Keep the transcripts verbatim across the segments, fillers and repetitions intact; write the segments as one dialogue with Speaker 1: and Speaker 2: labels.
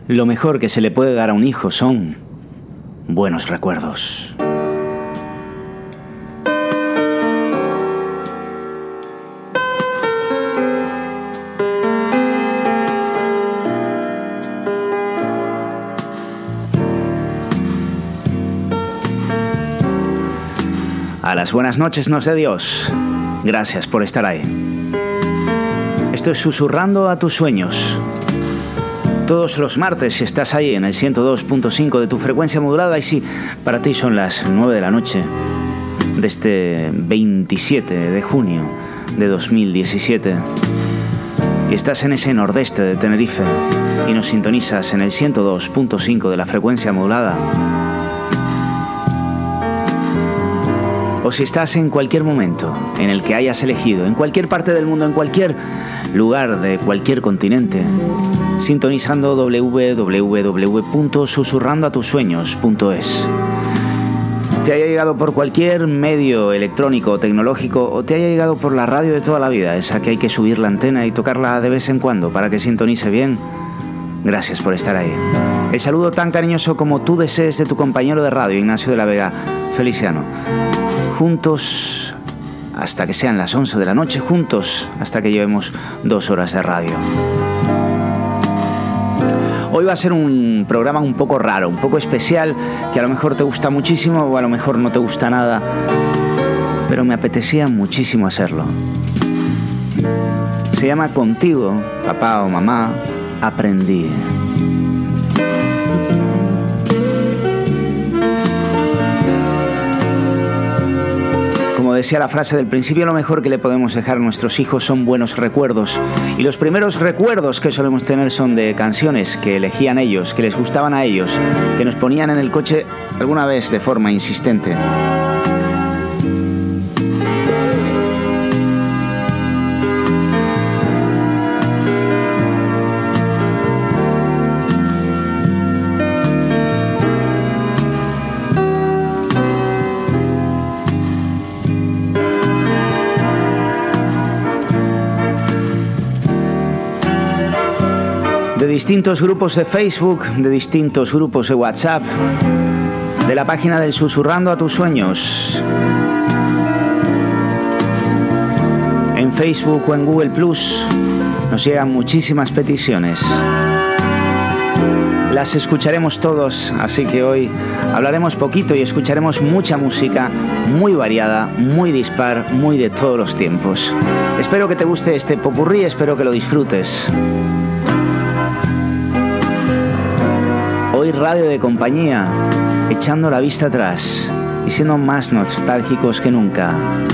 Speaker 1: Lo mejor que se le puede dar a un hijo son buenos recuerdos. A las buenas noches nos dé Dios. Gracias por estar ahí. Esto es Susurrando a tus sueños. Todos los martes, si estás ahí en el ciento dos punto cinco de tu frecuencia modulada, y sí, para ti son las nueve de la noche de este veintisiete de junio de dos mil diecisiete. Y estás en ese nordeste de Tenerife y nos sintonizas en el ciento dos punto cinco de la frecuencia modulada. O si estás en cualquier momento en el que hayas elegido, en cualquier parte del mundo, en cualquier lugar de cualquier continente, sintonizando doble u doble u doble u punto susurrando a tus sueños punto es. Te haya llegado por cualquier medio electrónico o tecnológico, o te haya llegado por la radio de toda la vida, esa que hay que subir la antena y tocarla de vez en cuando para que sintonice bien, gracias por estar ahí. El saludo tan cariñoso como tú desees de tu compañero de radio, Ignacio de la Vega Feliciano. Juntos hasta que sean las once de la noche, juntos hasta que llevemos dos horas de radio. Hoy va a ser un programa un poco raro, un poco especial, que a lo mejor te gusta muchísimo o a lo mejor no te gusta nada, pero me apetecía muchísimo hacerlo. Se llama Contigo, papá o mamá, aprendí. Como decía la frase del principio, lo mejor que le podemos dejar a nuestros hijos son buenos recuerdos. Y los primeros recuerdos que solemos tener son de canciones que elegían ellos, que les gustaban a ellos, que nos ponían en el coche alguna vez de forma insistente. De distintos grupos de Facebook, de distintos grupos de WhatsApp, de la página del Susurrando a tus sueños. En Facebook o en Google Plus nos llegan muchísimas peticiones. Las escucharemos todos, así que hoy hablaremos poquito y escucharemos mucha música muy variada, muy dispar, muy de todos los tiempos. Espero que te guste este popurrí, espero que lo disfrutes. Hoy radio de compañía, echando la vista atrás y siendo más nostálgicos que nunca.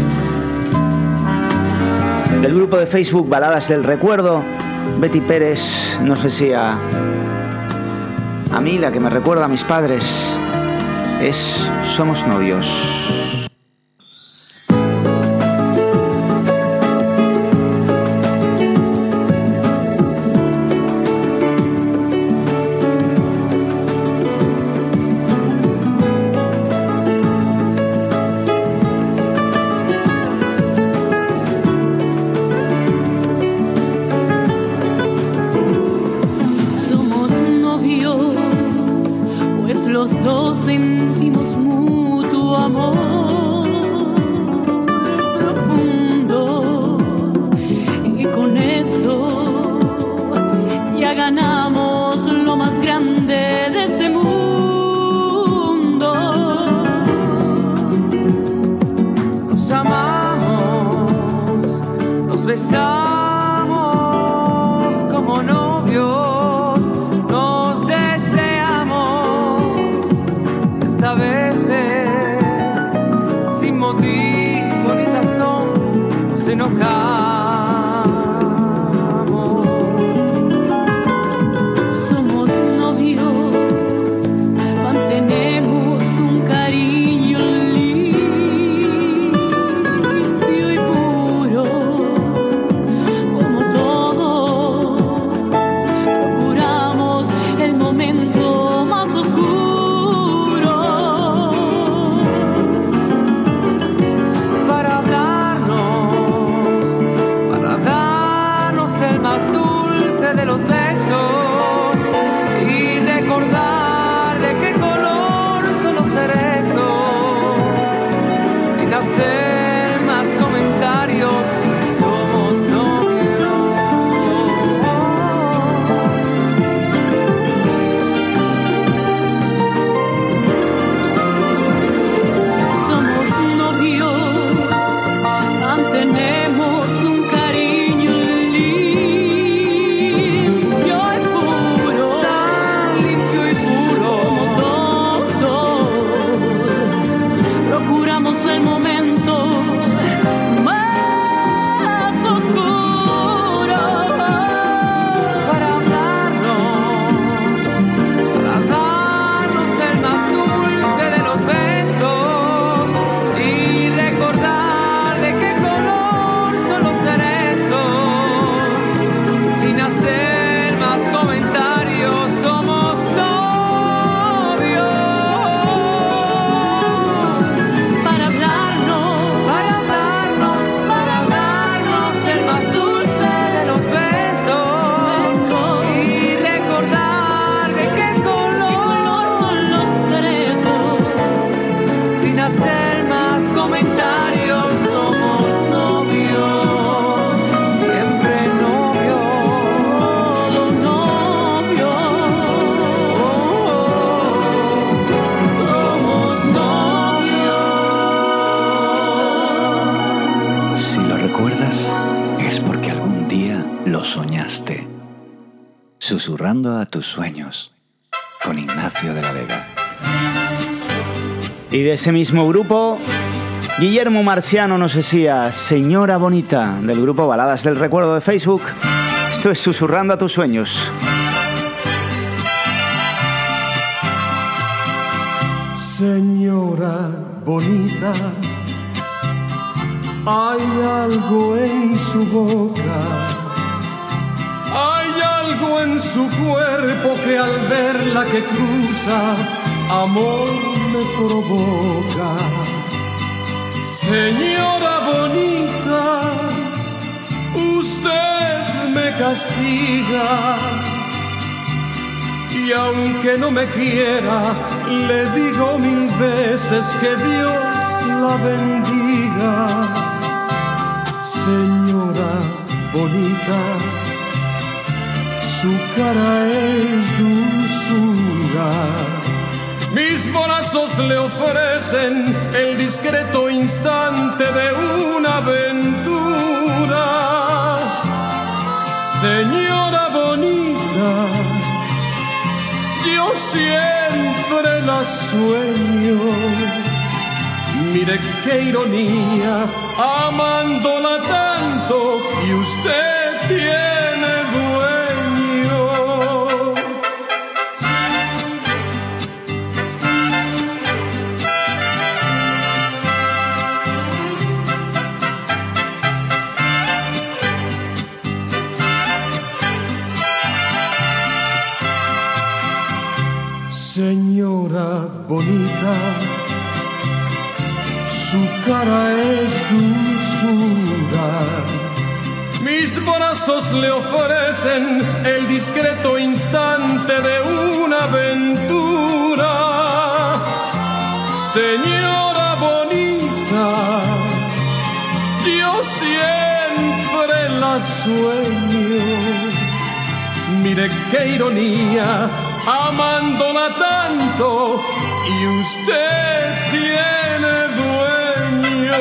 Speaker 1: Del grupo de Facebook Baladas del Recuerdo, Betty Pérez nos decía: a mí la que me recuerda a mis padres es Somos novios.
Speaker 2: Para hablarnos recuerdas es porque algún día lo soñaste. Susurrando a tus sueños, con Ignacio de la Vega.
Speaker 1: Y de ese mismo grupo, Guillermo Marciano nos decía: Señora Bonita, del grupo Baladas del Recuerdo de Facebook. Esto es Susurrando a tus sueños.
Speaker 3: Señora bonita, hay algo en su boca, hay algo en su cuerpo que al verla que cruza, amor me provoca. Señora bonita, usted me castiga, y aunque no me quiera, le digo mil veces que Dios la bendiga. Señora bonita, su cara es dulzura. Mis brazos le ofrecen el discreto instante de una aventura. Señora bonita, yo siempre la sueño. Mire qué ironía, amándola tanto y usted tiene dueño. Señora bonita, su cara es dulzura. Mis brazos le ofrecen el discreto instante de una aventura. Señora bonita, yo siempre la sueño. Mire qué ironía, amándola tanto y usted tiene dueño.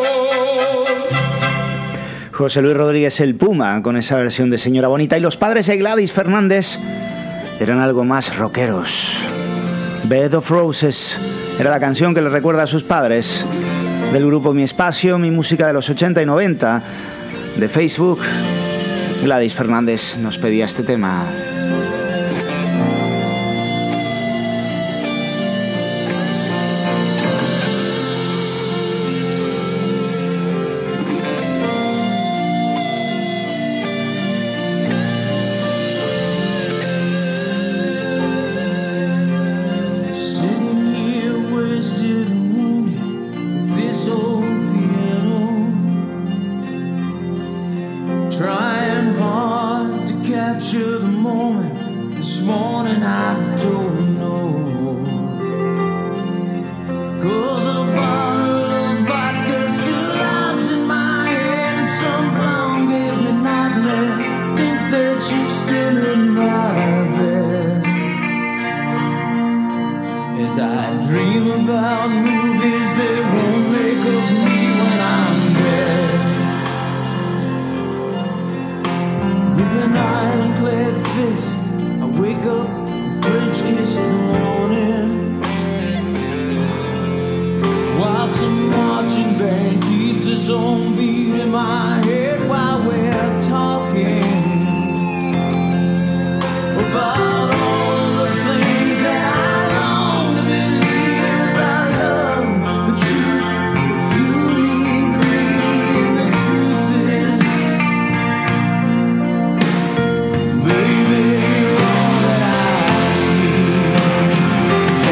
Speaker 1: José Luis Rodríguez el Puma con esa versión de Señora Bonita, y los padres de Gladys Fernández eran algo más rockeros. Bed of Roses era la canción que le recuerda a sus padres, del grupo Mi Espacio, Mi Música de los ochenta y noventa de Facebook. Gladys Fernández nos pedía este tema.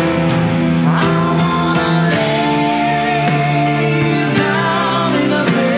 Speaker 3: Down in a bed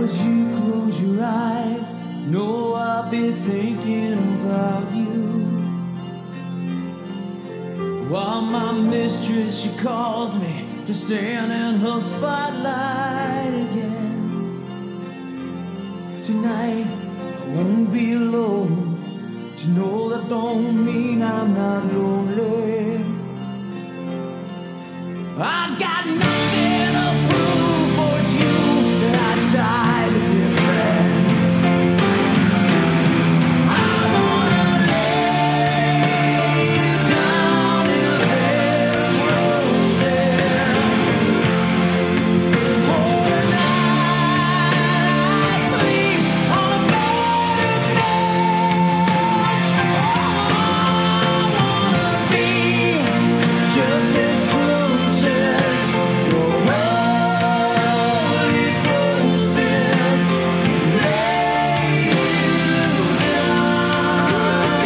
Speaker 3: as you close your eyes, know I'll be thinking about you. While my mistress, she calls me to stand in her spotlight again. Tonight I won't be alone. To know that don't mean I'm not lonely. I got nothing to prove, but it's you that I died to defend. I wanna lay down in a bed of roses. For tonight I sleep on a bed of nails. I wanna be just as close as your Holy Ghost is. Lay you down.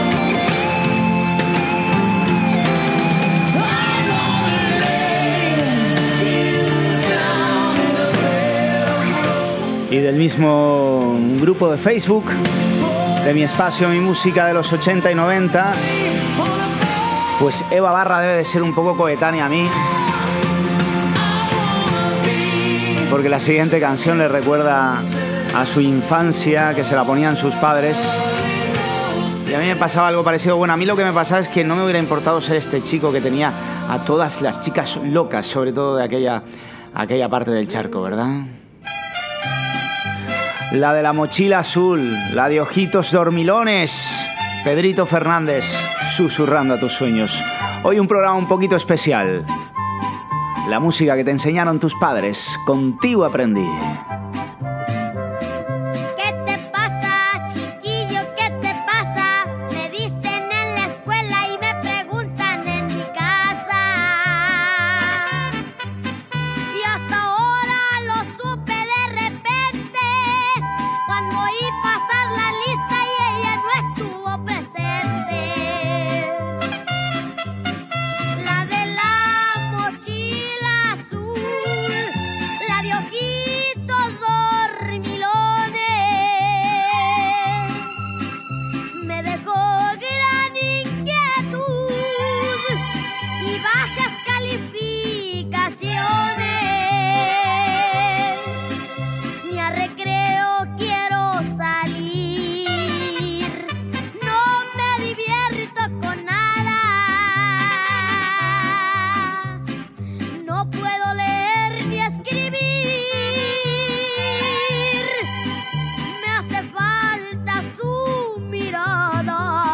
Speaker 3: I wanna lay you down in a bed of roses.
Speaker 1: Y del mismo grupo de Facebook, de mi espacio, mi música de los ochenta y noventa, pues Eva Barra debe de ser un poco coetánea a mí, porque la siguiente canción le recuerda a su infancia, que se la ponían sus padres. Y a mí me pasaba algo parecido. Bueno, a mí lo que me pasaba es que no me hubiera importado ser este chico que tenía a todas las chicas locas, sobre todo de aquella, aquella parte del charco, ¿verdad? La de la mochila azul, la de ojitos dormilones, Pedrito Fernández, susurrando a tus sueños. Hoy un programa un poquito especial. La música que te enseñaron tus padres, contigo aprendí.
Speaker 4: ¿Qué te pasa, chiquillo? ¿Qué te pasa? Me dicen en la escuela y me preguntan en mi casa. Y hasta ahora lo supe de repente, cuando oí pasar la lista y ella no estuvo presente. La de la mochila azul, la de ojitos dormilones, me dejó gran inquietud y bajas calificaciones. Ni a recreo quiero salir, no me divierto con nada. No puedo leer ni escribir, me hace falta su mirada.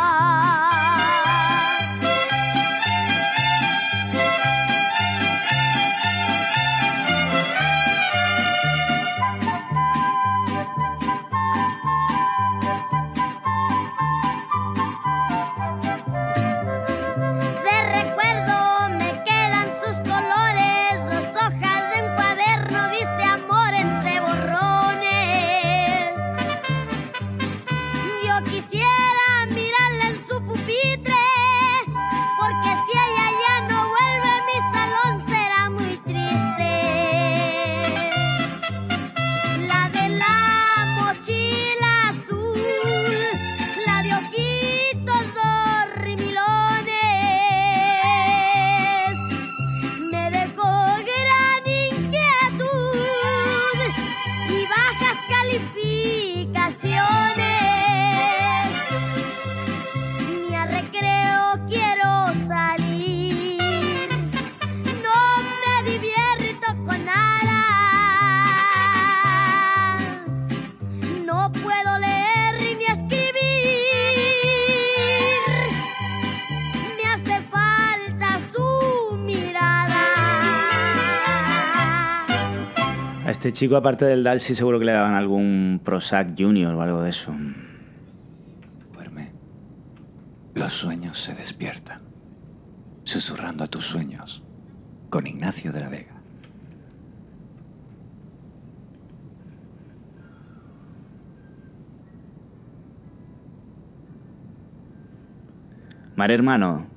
Speaker 4: De recuerdo me quedan sus colores, dos hojas de un cuaderno, dice amor entre borrones. Yo quisiera mirarla en su pupitre, porque si ella ya no vuelve mi salón será muy triste. La de la mochila azul, la de ojitos dormilones, me dejó gran inquietud y bajas calificaciones. Ni a recreo quiero salir, no me divierto con nada. No puedo leer ni escribir, me hace falta su mirada.
Speaker 1: A este chico, aparte del Dalsy, seguro que le daban algún Prozac Junior o algo de eso.
Speaker 2: Duerme. Los sueños se despiertan. Susurrando a tus sueños. Con Ignacio de la Vega.
Speaker 1: Mar Hermano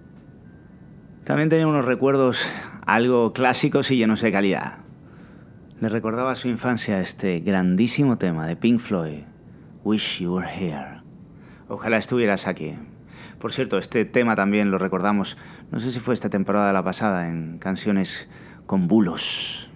Speaker 1: también tenía unos recuerdos algo clásicos y llenos de calidad. Le recordaba a su infancia este grandísimo tema de Pink Floyd, Wish You Were Here. Ojalá estuvieras aquí. Por cierto, este tema también lo recordamos, no sé si fue esta temporada la pasada, en Canciones con Bulos.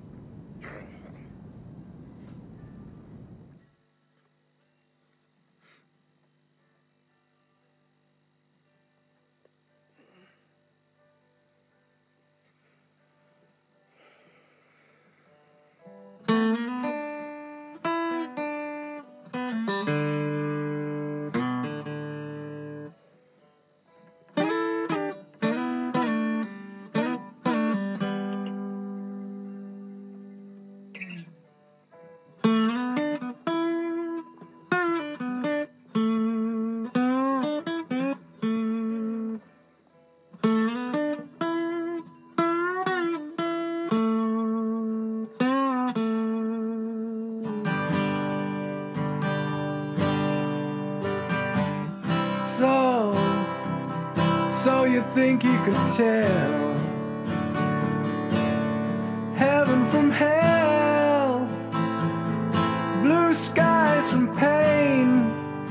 Speaker 5: Think you could tell heaven from hell, blue skies from pain.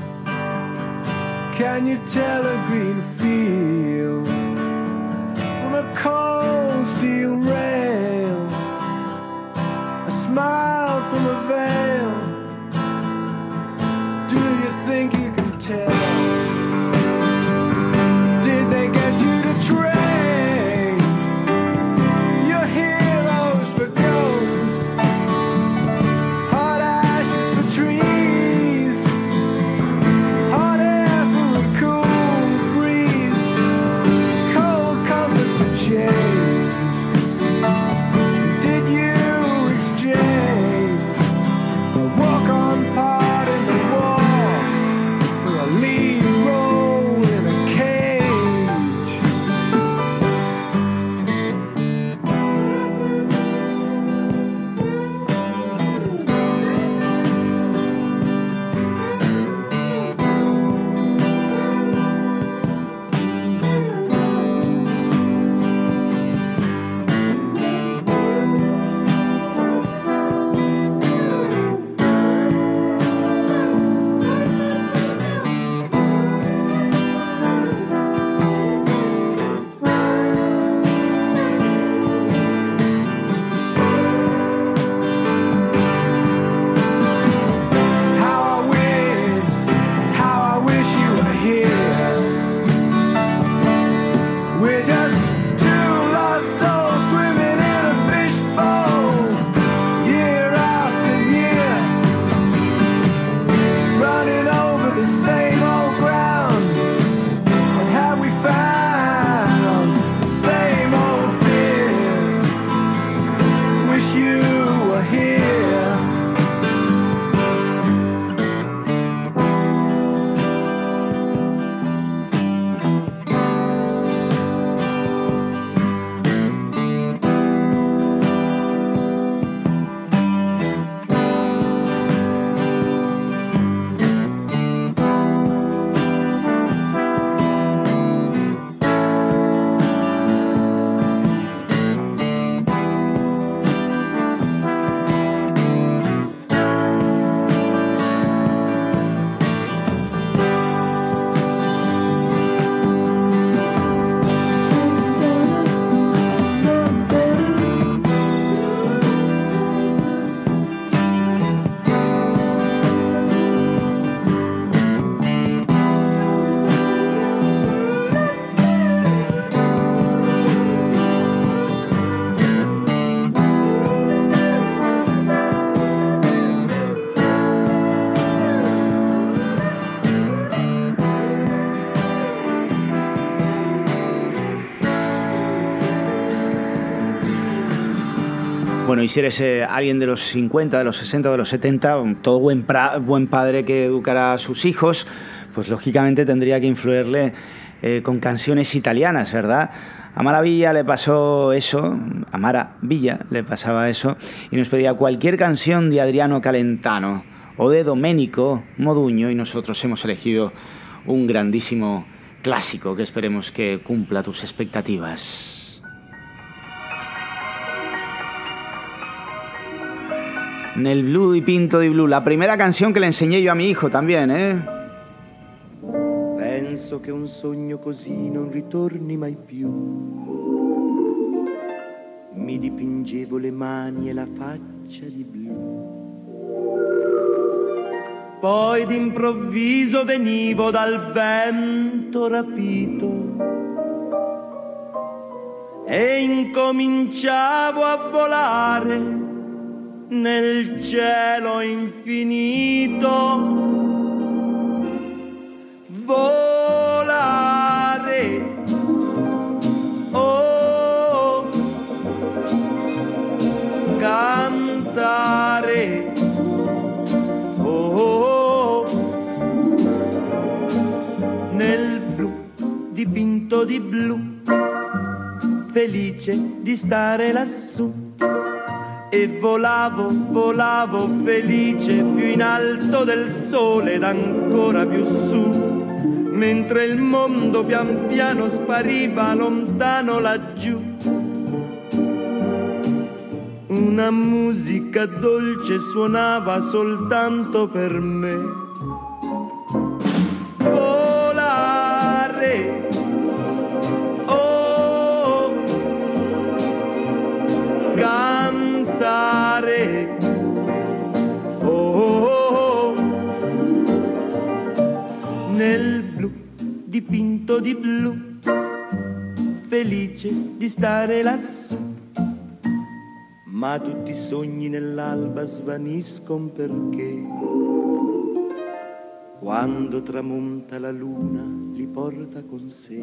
Speaker 5: Can you tell a green field from a cold steel rail, a smile from a veil? Do you think you can tell? Train your heroes for ghosts, hot ashes for trees, hot air for a cool breeze, cold comfort for change. Did you exchange a walk-on part in the war for a lead role in a cage?
Speaker 1: Bueno, y si eres eh, alguien de los cincuenta, de los sesenta, de los setenta, todo buen, pra, buen padre que educará a sus hijos, pues lógicamente tendría que influirle eh, con canciones italianas, ¿verdad? A Mara Villa le pasó eso, a Mara Villa le pasaba eso, y nos pedía cualquier canción de Adriano Calentano o de Domenico Modugno, y nosotros hemos elegido un grandísimo clásico que esperemos que cumpla tus expectativas. Nel blu dipinto di blu, la primera canción que le enseñé yo a mi hijo también, ¿eh?
Speaker 6: Penso che un sogno così non ritorni mai più. Mi dipingevo le mani e la faccia di blu. Poi d'improvviso venivo dal vento rapito e incominciavo a volare nel cielo infinito. Volare, oh, cantare, oh, nel blu dipinto di blu, felice di stare lassù. E volavo, volavo felice più in alto del sole ed ancora più su, mentre il mondo pian piano spariva lontano laggiù. Una musica dolce suonava soltanto per me. Volare, oh, cantare, oh, nel blu dipinto di blu, felice di stare lassù. Ma tutti i sogni nell'alba svaniscono perché quando tramonta la luna li porta con sé.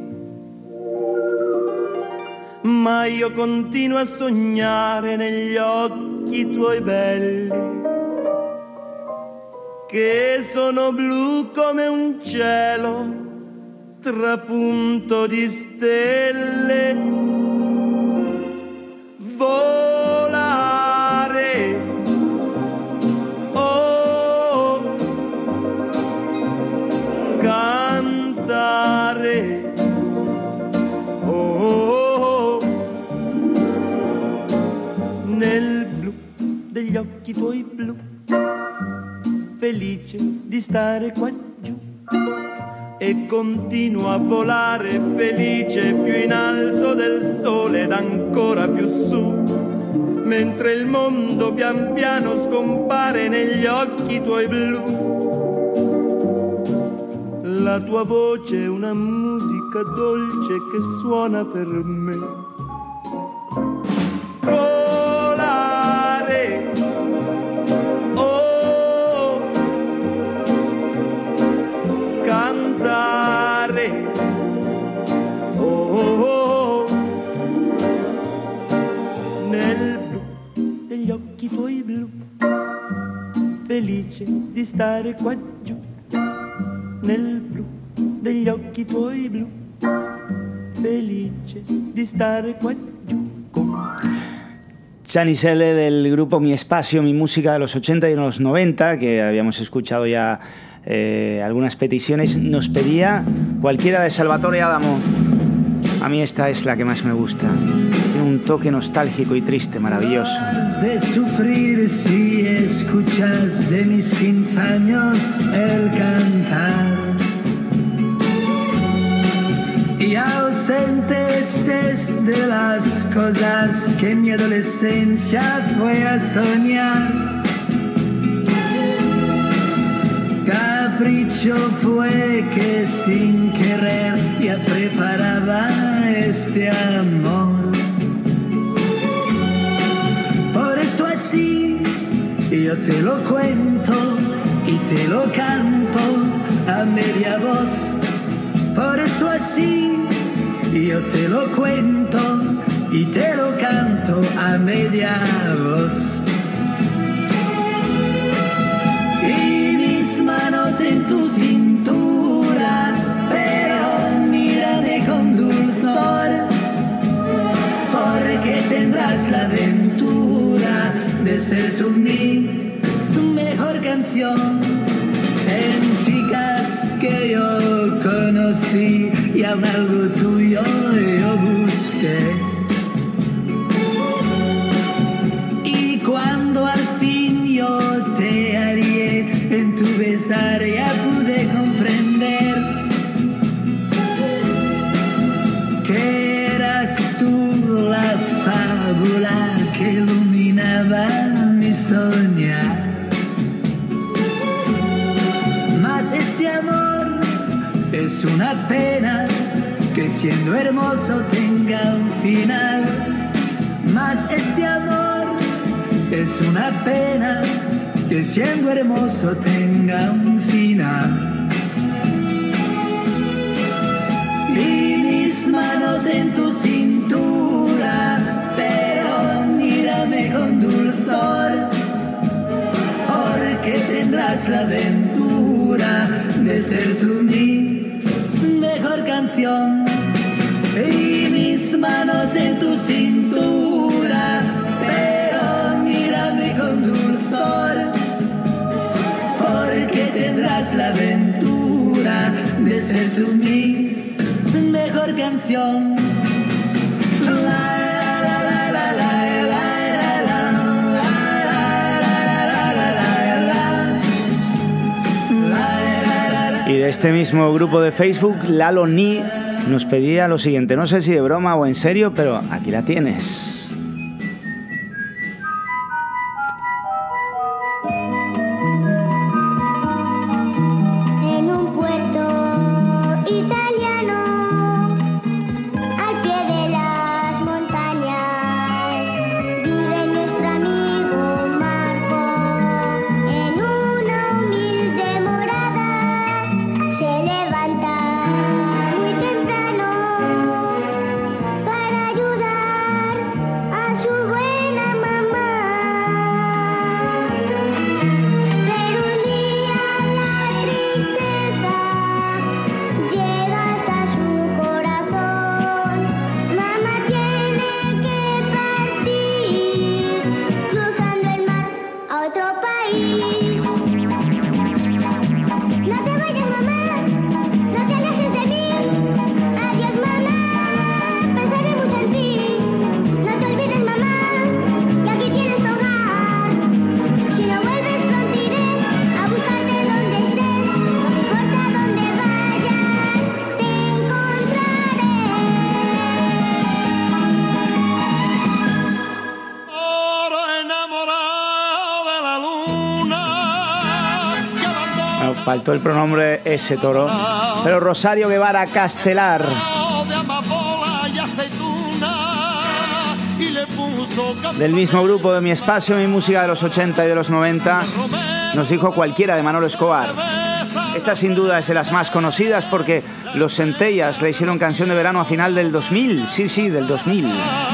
Speaker 6: Ma io continuo a sognare negli occhi tuoi belli, che sono blu come un cielo trapunto di stelle. Volare, oh, cantare, oh, nel blu degli occhi tuoi blu, felice di stare qua giù. E continuo a volare felice più in alto del sole ed ancora più su, mentre il mondo pian piano scompare negli occhi tuoi blu. La tua voce è una musica dolce che suona per me. Volare, oh, cantare, oh, nel blu degli occhi tuoi blu, felice di stare qua giù. Nel blu degli occhi tuoi blu, felice di stare qua giù.
Speaker 1: Gianni Selle del grupo Mi Espacio, Mi Música de los ochenta y los noventa, que habíamos escuchado ya eh, algunas peticiones, nos pedía cualquiera de Salvatore Adamo. A mí esta es la que más me gusta. Tiene un toque nostálgico y triste, maravilloso.
Speaker 7: Has de sufrir si escuchas de mis quince años el cantar. Y ausente estés de las cosas que mi adolescencia fue a soñar. Capricho fue que sin querer ya preparaba este amor. Por eso así yo te lo cuento y te lo canto a media voz. Por eso así yo te lo cuento y te lo canto a media voz. Y mis manos en tu cintura, pero mírame con dulzor, porque tendrás la aventura de ser tú mi mejor canción. En chicas que yo conocí y aún algo tuyo yo busqué. Y cuando al fin yo Es una pena que siendo hermoso tenga un final, mas este amor es una pena que siendo hermoso tenga un final. Y mis manos en tu cintura, pero mírame con dulzor, porque tendrás la aventura de ser tú mi mejor canción. Y mis manos en tu cintura, pero mírame con dulzor, porque tendrás la aventura de ser tú mi mejor canción.
Speaker 1: Y de este mismo grupo de Facebook, Lalo Ni nos pedía lo siguiente, no sé si de broma o en serio, pero aquí la tienes. Faltó el pronombre ese, toro. Pero Rosario Guevara Castelar, del mismo grupo de Mi Espacio, Mi Música de los ochenta y de los noventa, nos dijo Cualquiera de Manolo Escobar. Esta sin duda es de las más conocidas porque los Centellas le hicieron canción de verano a final del dos mil. Sí, sí, del dos mil.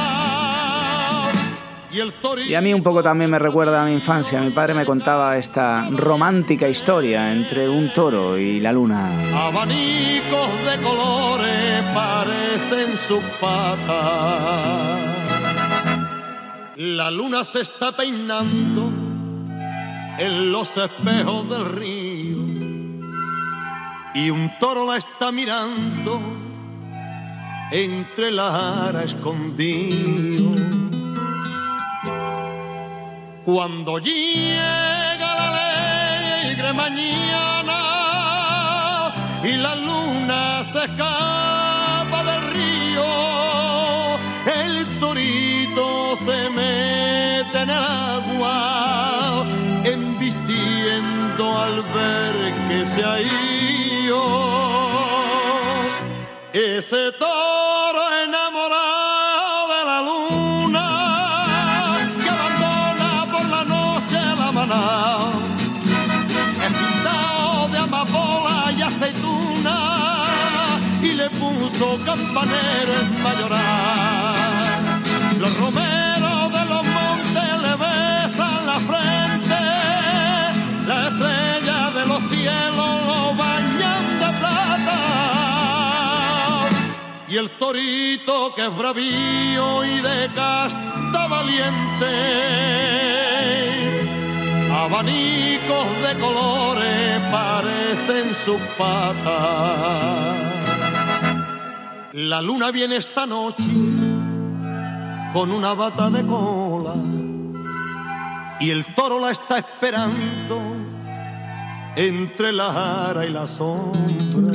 Speaker 1: Y a mí un poco también me recuerda a mi infancia. Mi padre me contaba esta romántica historia entre un toro y la luna.
Speaker 6: Abanicos de colores parecen sus patas. La luna se está peinando en los espejos del río y un toro la está mirando entre la ara escondido. Cuando llega la alegre mañana y la luna se escapa del río, el torito se mete en el agua, embistiendo al ver que se ha ido. Ese toro enamorado de la luna que abandona por la noche la manada, es pintado de amapola y aceituna y le puso campaneros para llorar. Los romeros de los montes le besan la frente, la estrella de los cielos lo bañan de plata y el torito que es bravío y de casta valiente, abanicos de colores parecen sus patas. La luna viene esta noche con una bata de cola y el toro la está esperando entre la ara y la sombra.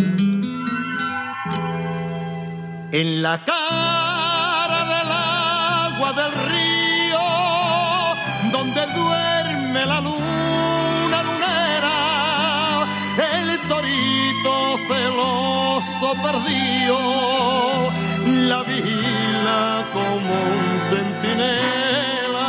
Speaker 6: En la cara del agua del río donde duerme la luna lunera, el torito celoso pozo perdido, la vigila como un centinela.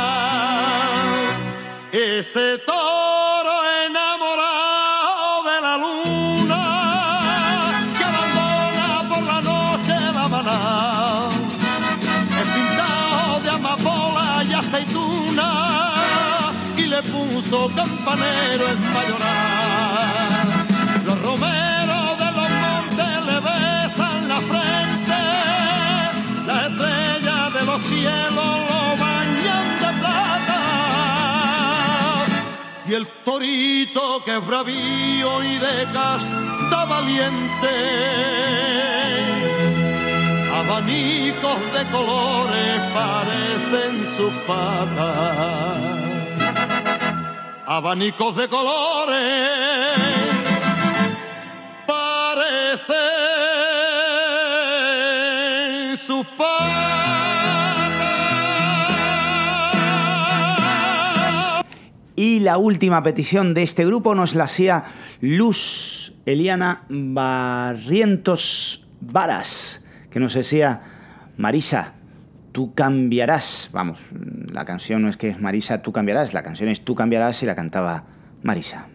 Speaker 6: Ese toro enamorado de la luna que abandona por la noche la maná, es pintado de amapola y aceituna y le puso campanero en Mayoral. Los romeros de los montes le besan la frente, las estrellas de los cielos lo bañan de plata, y el torito que es bravío y de casta valiente, abanicos de colores parecen sus patas, abanicos de colores parecen sus patas.
Speaker 1: Y la última petición de este grupo nos la hacía Luz Eliana Barrientos Varas, que nos decía: Marisa, tú cambiarás. Vamos, la canción no es que es Marisa, tú cambiarás, la canción es Tú cambiarás y la cantaba Marisa.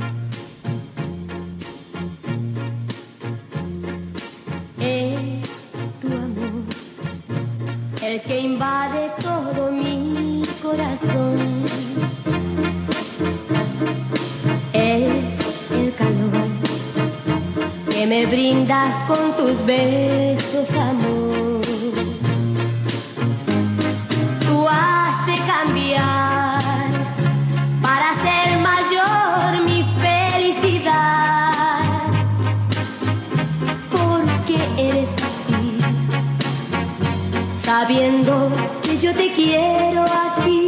Speaker 8: Es tu amor el que invade todo mi corazón. Es el calor que me brindas con tus besos, amor. Tú has de cambiar para ser mayor mi felicidad, porque eres así, sabiendo que yo te quiero a ti.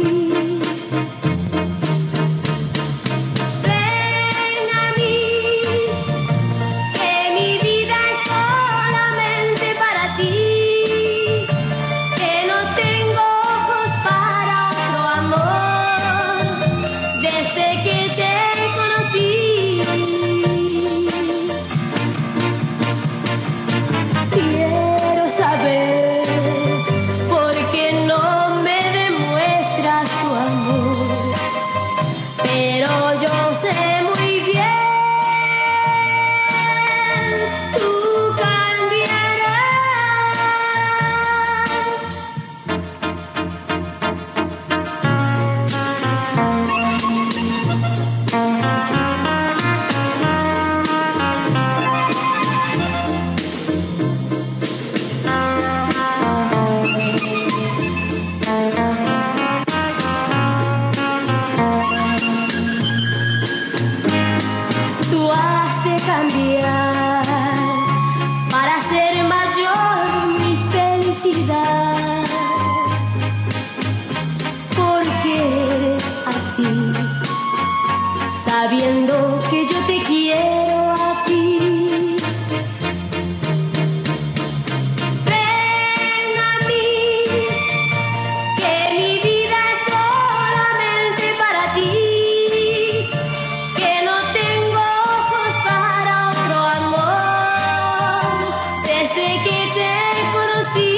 Speaker 8: Sabiendo que yo te quiero a ti. Ven a mí, que mi vida es solamente para ti, que no tengo ojos para otro amor, desde que te conocí.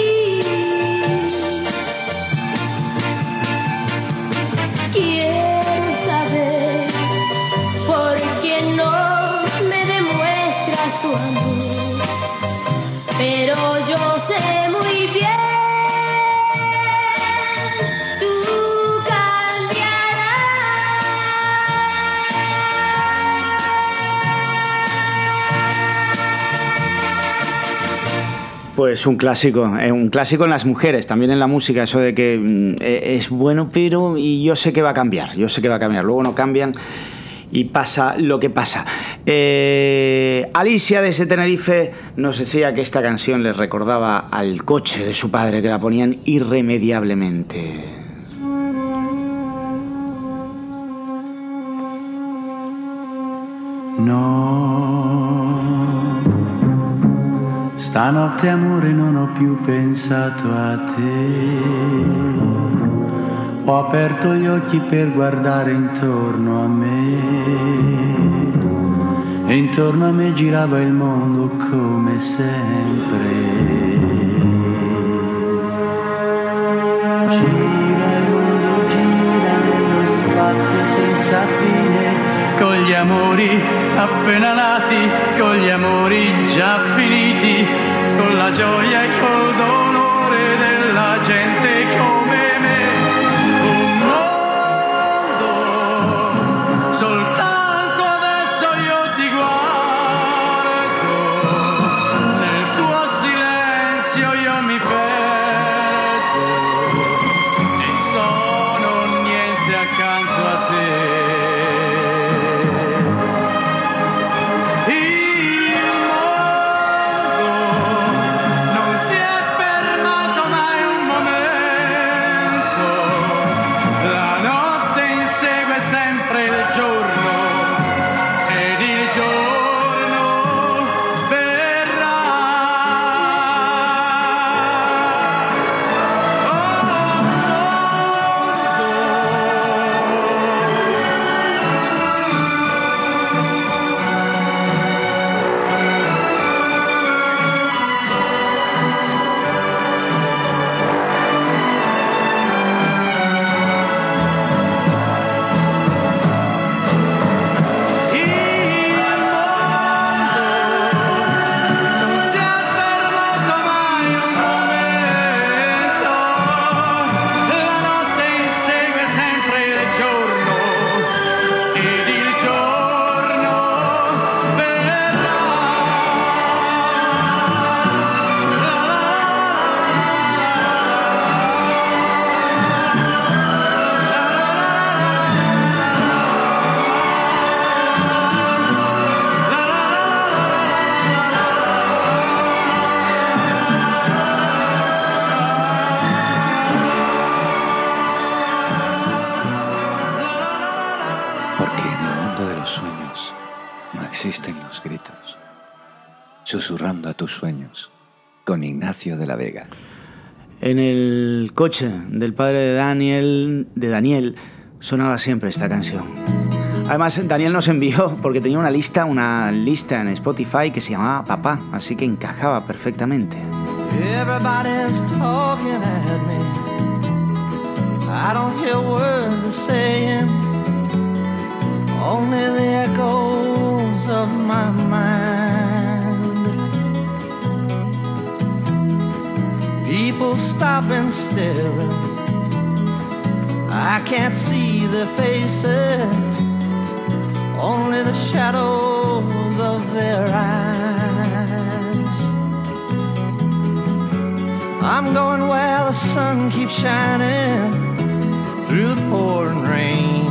Speaker 8: Quiero saber por qué no me demuestras tu amor, pero yo sé muy bien, tú cambiarás.
Speaker 1: Pues un clásico, eh, un clásico en las mujeres, también en la música, eso de que mm, es bueno, pero y yo sé que va a cambiar, yo sé que va a cambiar, luego no cambian y pasa lo que pasa. Eh, Alicia desde Tenerife nos decía que esta canción les recordaba al coche de su padre, que la ponían irremediablemente.
Speaker 9: No, stanotte amore non ho più pensato a te. Ho aperto gli occhi per guardare intorno a me e in intorno a me girava il mondo come sempre. Gira il mondo, gira nello spazio senza fine, con gli amori appena nati, con gli amori già finiti, con la gioia e col dolore della gente come me. Un mondo, soltanto adesso io ti guardo, nel tuo silenzio io mi perdo e sono niente accanto a te.
Speaker 2: Susurrando a tus sueños, con Ignacio de la Vega.
Speaker 1: En el coche del padre de Daniel, de Daniel sonaba siempre esta canción. Además, Daniel nos envió, porque tenía una lista, una lista en Spotify que se llamaba Papá, así que encajaba perfectamente.
Speaker 10: Everybody's talking at me. I don't hear words saying, only the echoes of my mind. People stop and stare. I can't see their faces, only the shadows of their eyes. I'm going where the sun keeps shining through the pouring rain,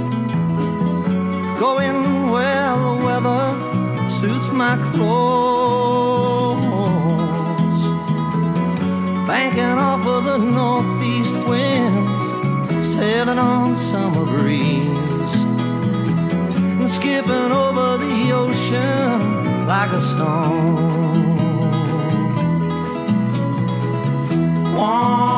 Speaker 10: going where the weather suits my clothes, banking off of the northeast winds, sailing on summer breeze, and skipping over the ocean like a stone. Wah,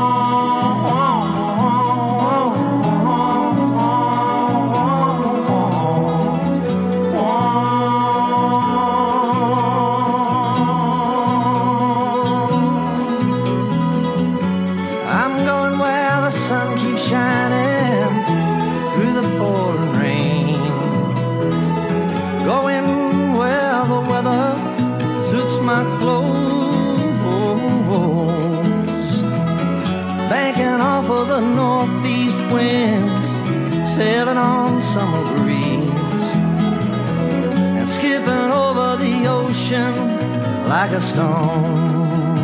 Speaker 10: the northeast winds, sailing on summer breeze, and skipping over the ocean like a stone.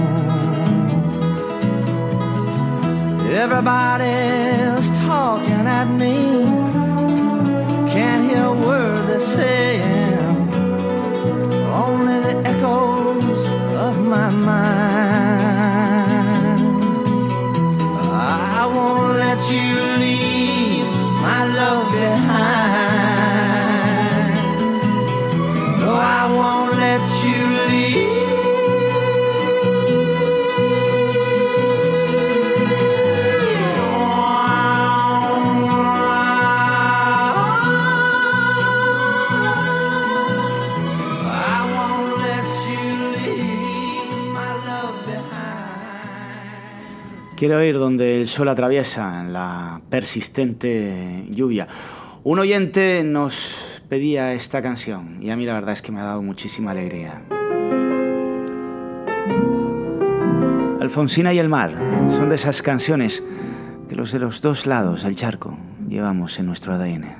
Speaker 10: Everybody's talking at me, can't hear a word they're saying, only the echoes of my mind. I won't let you leave my love behind. No, I won't let you leave.
Speaker 1: Quiero ir donde el sol atraviesa la persistente lluvia. Un oyente nos pedía esta canción y a mí la verdad es que me ha dado muchísima alegría. Alfonsina y el mar son de esas canciones que los de los dos lados del charco llevamos en nuestro A D N.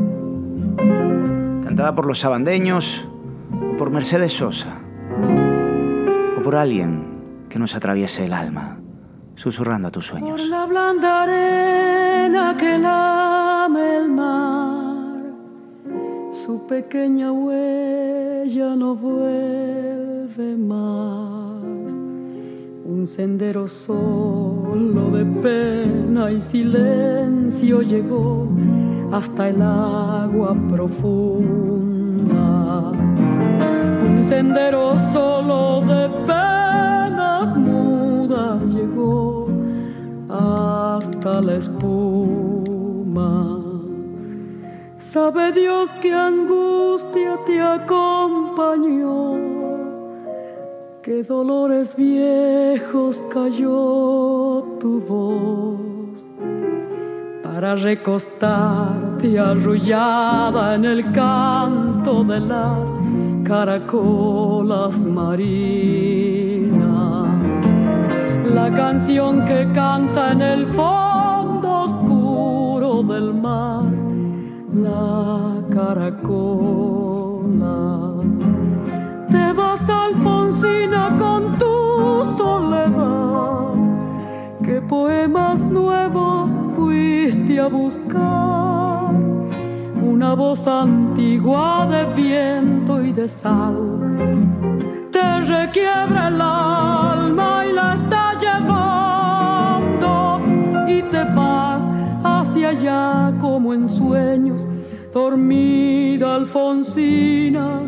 Speaker 1: Cantada por los sabandeños, o por Mercedes Sosa, o por alguien que nos atraviese el alma, susurrando a tus sueños.
Speaker 11: Por la blanda arena que lame el mar, su pequeña huella no vuelve más. Un sendero solo de pena y silencio llegó hasta el agua profunda. Un sendero solo de penas mudas llegó hasta la espuma. Sabe Dios qué angustia te acompañó, qué dolores viejos cayó tu voz, para recostarte arrullada en el canto de las caracolas marinas. La canción que canta en el fondo oscuro del mar, la caracola. Te vas, Alfonsina, con tu soledad. ¿Qué poemas nuevos fuiste a buscar? Una voz antigua de viento y de sal te requiebra el alma y la está llevando, y te vas hacia allá como en sueños, dormida Alfonsina,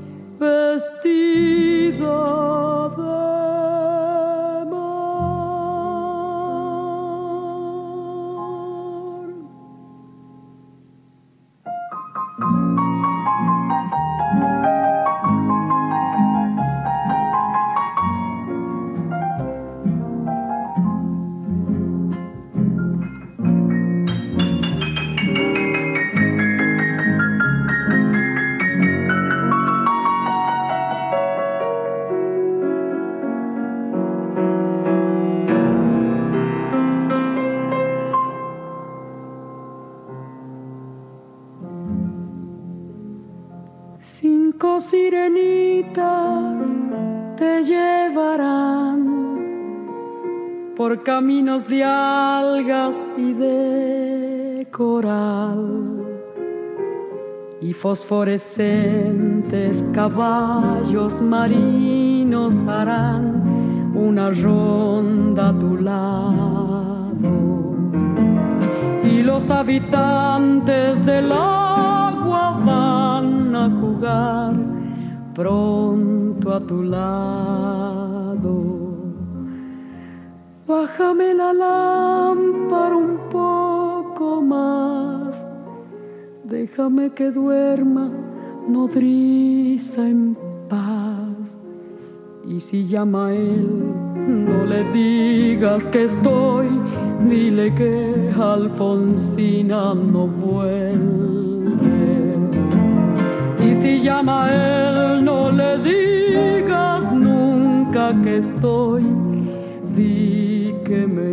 Speaker 11: vestida de cinco sirenitas te llevarán por caminos de algas y de coral, y fosforescentes caballos marinos harán una ronda a tu lado, y los habitantes del agua van a jugar pronto a tu lado. Bájame la lámpara un poco más, déjame que duerma nodriza en paz. Y si llama a él, no le digas que estoy, dile que Alfonsina no vuelve. Y si llama a él, no le digas nunca que estoy, di que me he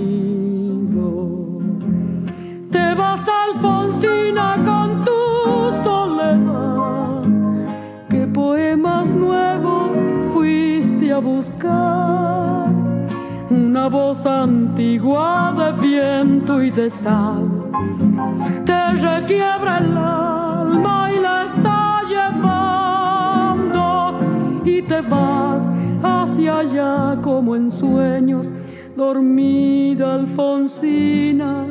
Speaker 11: ido. Te vas, Alfonsina, con tu soledad. ¿Qué poemas nuevos fuiste a buscar? Una voz antigua de viento y de sal te requiebra el alma y la está llevando, y te vas hacia allá como en sueños, dormida Alfonsina,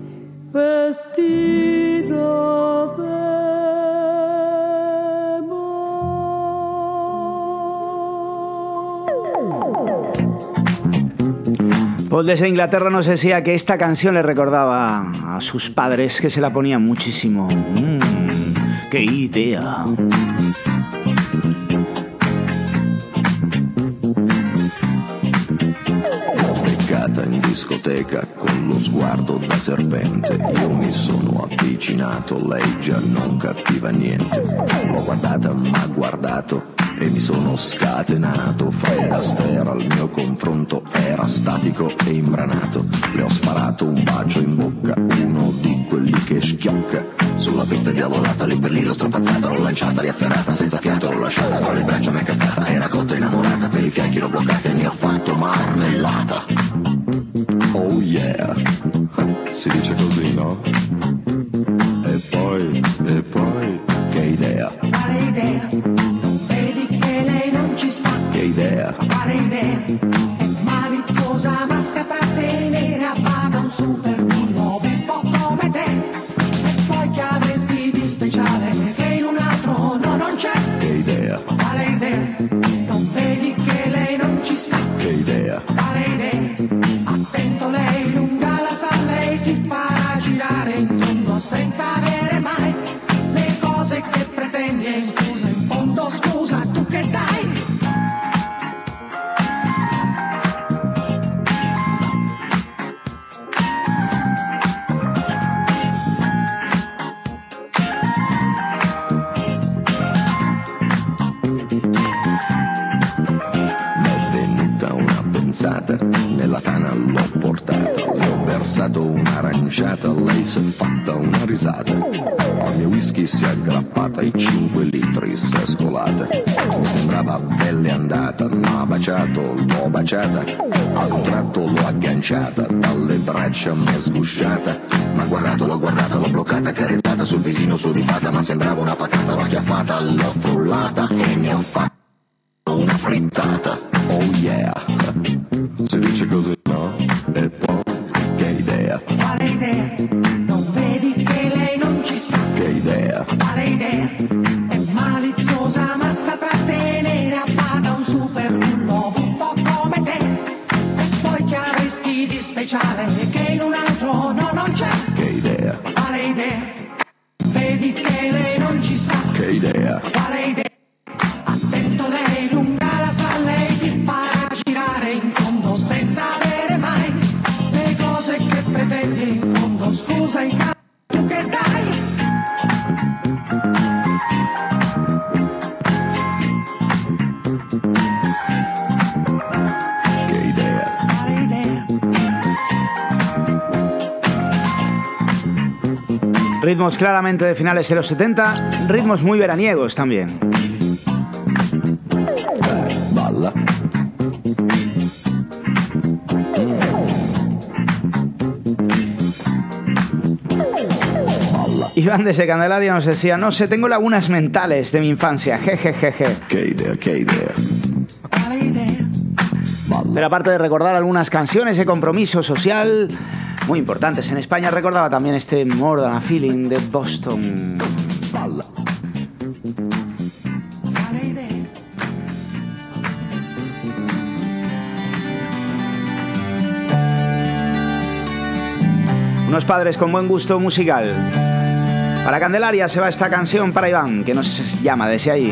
Speaker 11: vestida de
Speaker 1: Paul desde Inglaterra nos decía que esta canción le recordaba a sus padres, que se la ponían muchísimo. Mm, ¡Qué idea!
Speaker 2: Peccato in
Speaker 12: discoteca con lo sguardo da serpente. Io mi sono avvicinato, lei già non capiva niente. L'ho guardata, m'ha guardato e mi sono scatenato. Fred Astaire al mio confronto era statico e imbranato. Le ho sparato un bacio in bocca, uno di quelli che schiocca. Sulla pista diavolata, lì per lì l'ho strapazzata, l'ho lanciata, riafferrata, senza fiato l'ho lasciata, tra le braccia m'è cascata, era cotta innamorata, per i fianchi l'ho bloccata e ne ho fatto marmellata. Oh yeah, si dice così, no? E poi, e poi, che idea?
Speaker 13: Quale idea? Non vedi che lei non ci sta?
Speaker 12: Che idea?
Speaker 13: Quale idea? È maliziosa ma saprà tenere a bada un super bullo buffo come te. E poi che avresti di speciale che in un altro no non c'è?
Speaker 12: Che idea?
Speaker 13: Quale idea? Non vedi che lei non ci sta?
Speaker 12: Che idea?
Speaker 13: Quale idea? Attento, lei lunga la sa, lei ti farà girare in tondo senza avere mai le cose che pretendi. E scusa, in fondo scusa, tu che dai?
Speaker 12: Nella tana l'ho portata, le ho versato un'aranciata, lei si è fatta una risata. Al mio whisky si è aggrappata e cinque litri si è scolata. Mi sembrava belle andata, ma ha baciato, l'ho baciata. A un tratto l'ho agganciata, dalle braccia m'è sgusciata. Ma guardato, l'ho guardata, l'ho bloccata, carettata sul visino sudifata, ma sembrava una patata, l'ho acchiappata, l'ho frullata e ne ho fatto una frittata. Oh yeah, si dice così, no? E poi, che idea?
Speaker 13: Quale idea? Non vedi che lei non ci sta?
Speaker 12: Che idea?
Speaker 13: Quale idea? È maliziosa ma saprà tenere a bada un super bullo buffo come te. E poi che avresti di speciale che in un altro no non c'è?
Speaker 12: Che idea?
Speaker 13: Quale idea? Vedi che lei non ci sta?
Speaker 12: Che idea?
Speaker 13: Quale idea? Attento, lei lunga la sa, lei ti farà girare in fondo senza avere mai le cose che pretendi. In fondo scusa, in caso tu che dai?
Speaker 12: Che idea?
Speaker 13: Quale idea?
Speaker 1: Ritmos claramente de finales de los setenta, ritmos muy veraniegos también.
Speaker 12: Balla.
Speaker 1: Iván desde Candelaria nos decía, no sé, tengo lagunas mentales de mi infancia, jejejeje.
Speaker 12: Qué idea, qué idea.
Speaker 13: ¿Cuál idea?
Speaker 1: Pero aparte de recordar algunas canciones de compromiso social muy importantes en España, recordaba también este More Than a Feeling de Boston.
Speaker 12: Balla.
Speaker 1: Unos padres con buen gusto musical. Para Candelaria se va esta canción para Iván, que nos llama desde ahí.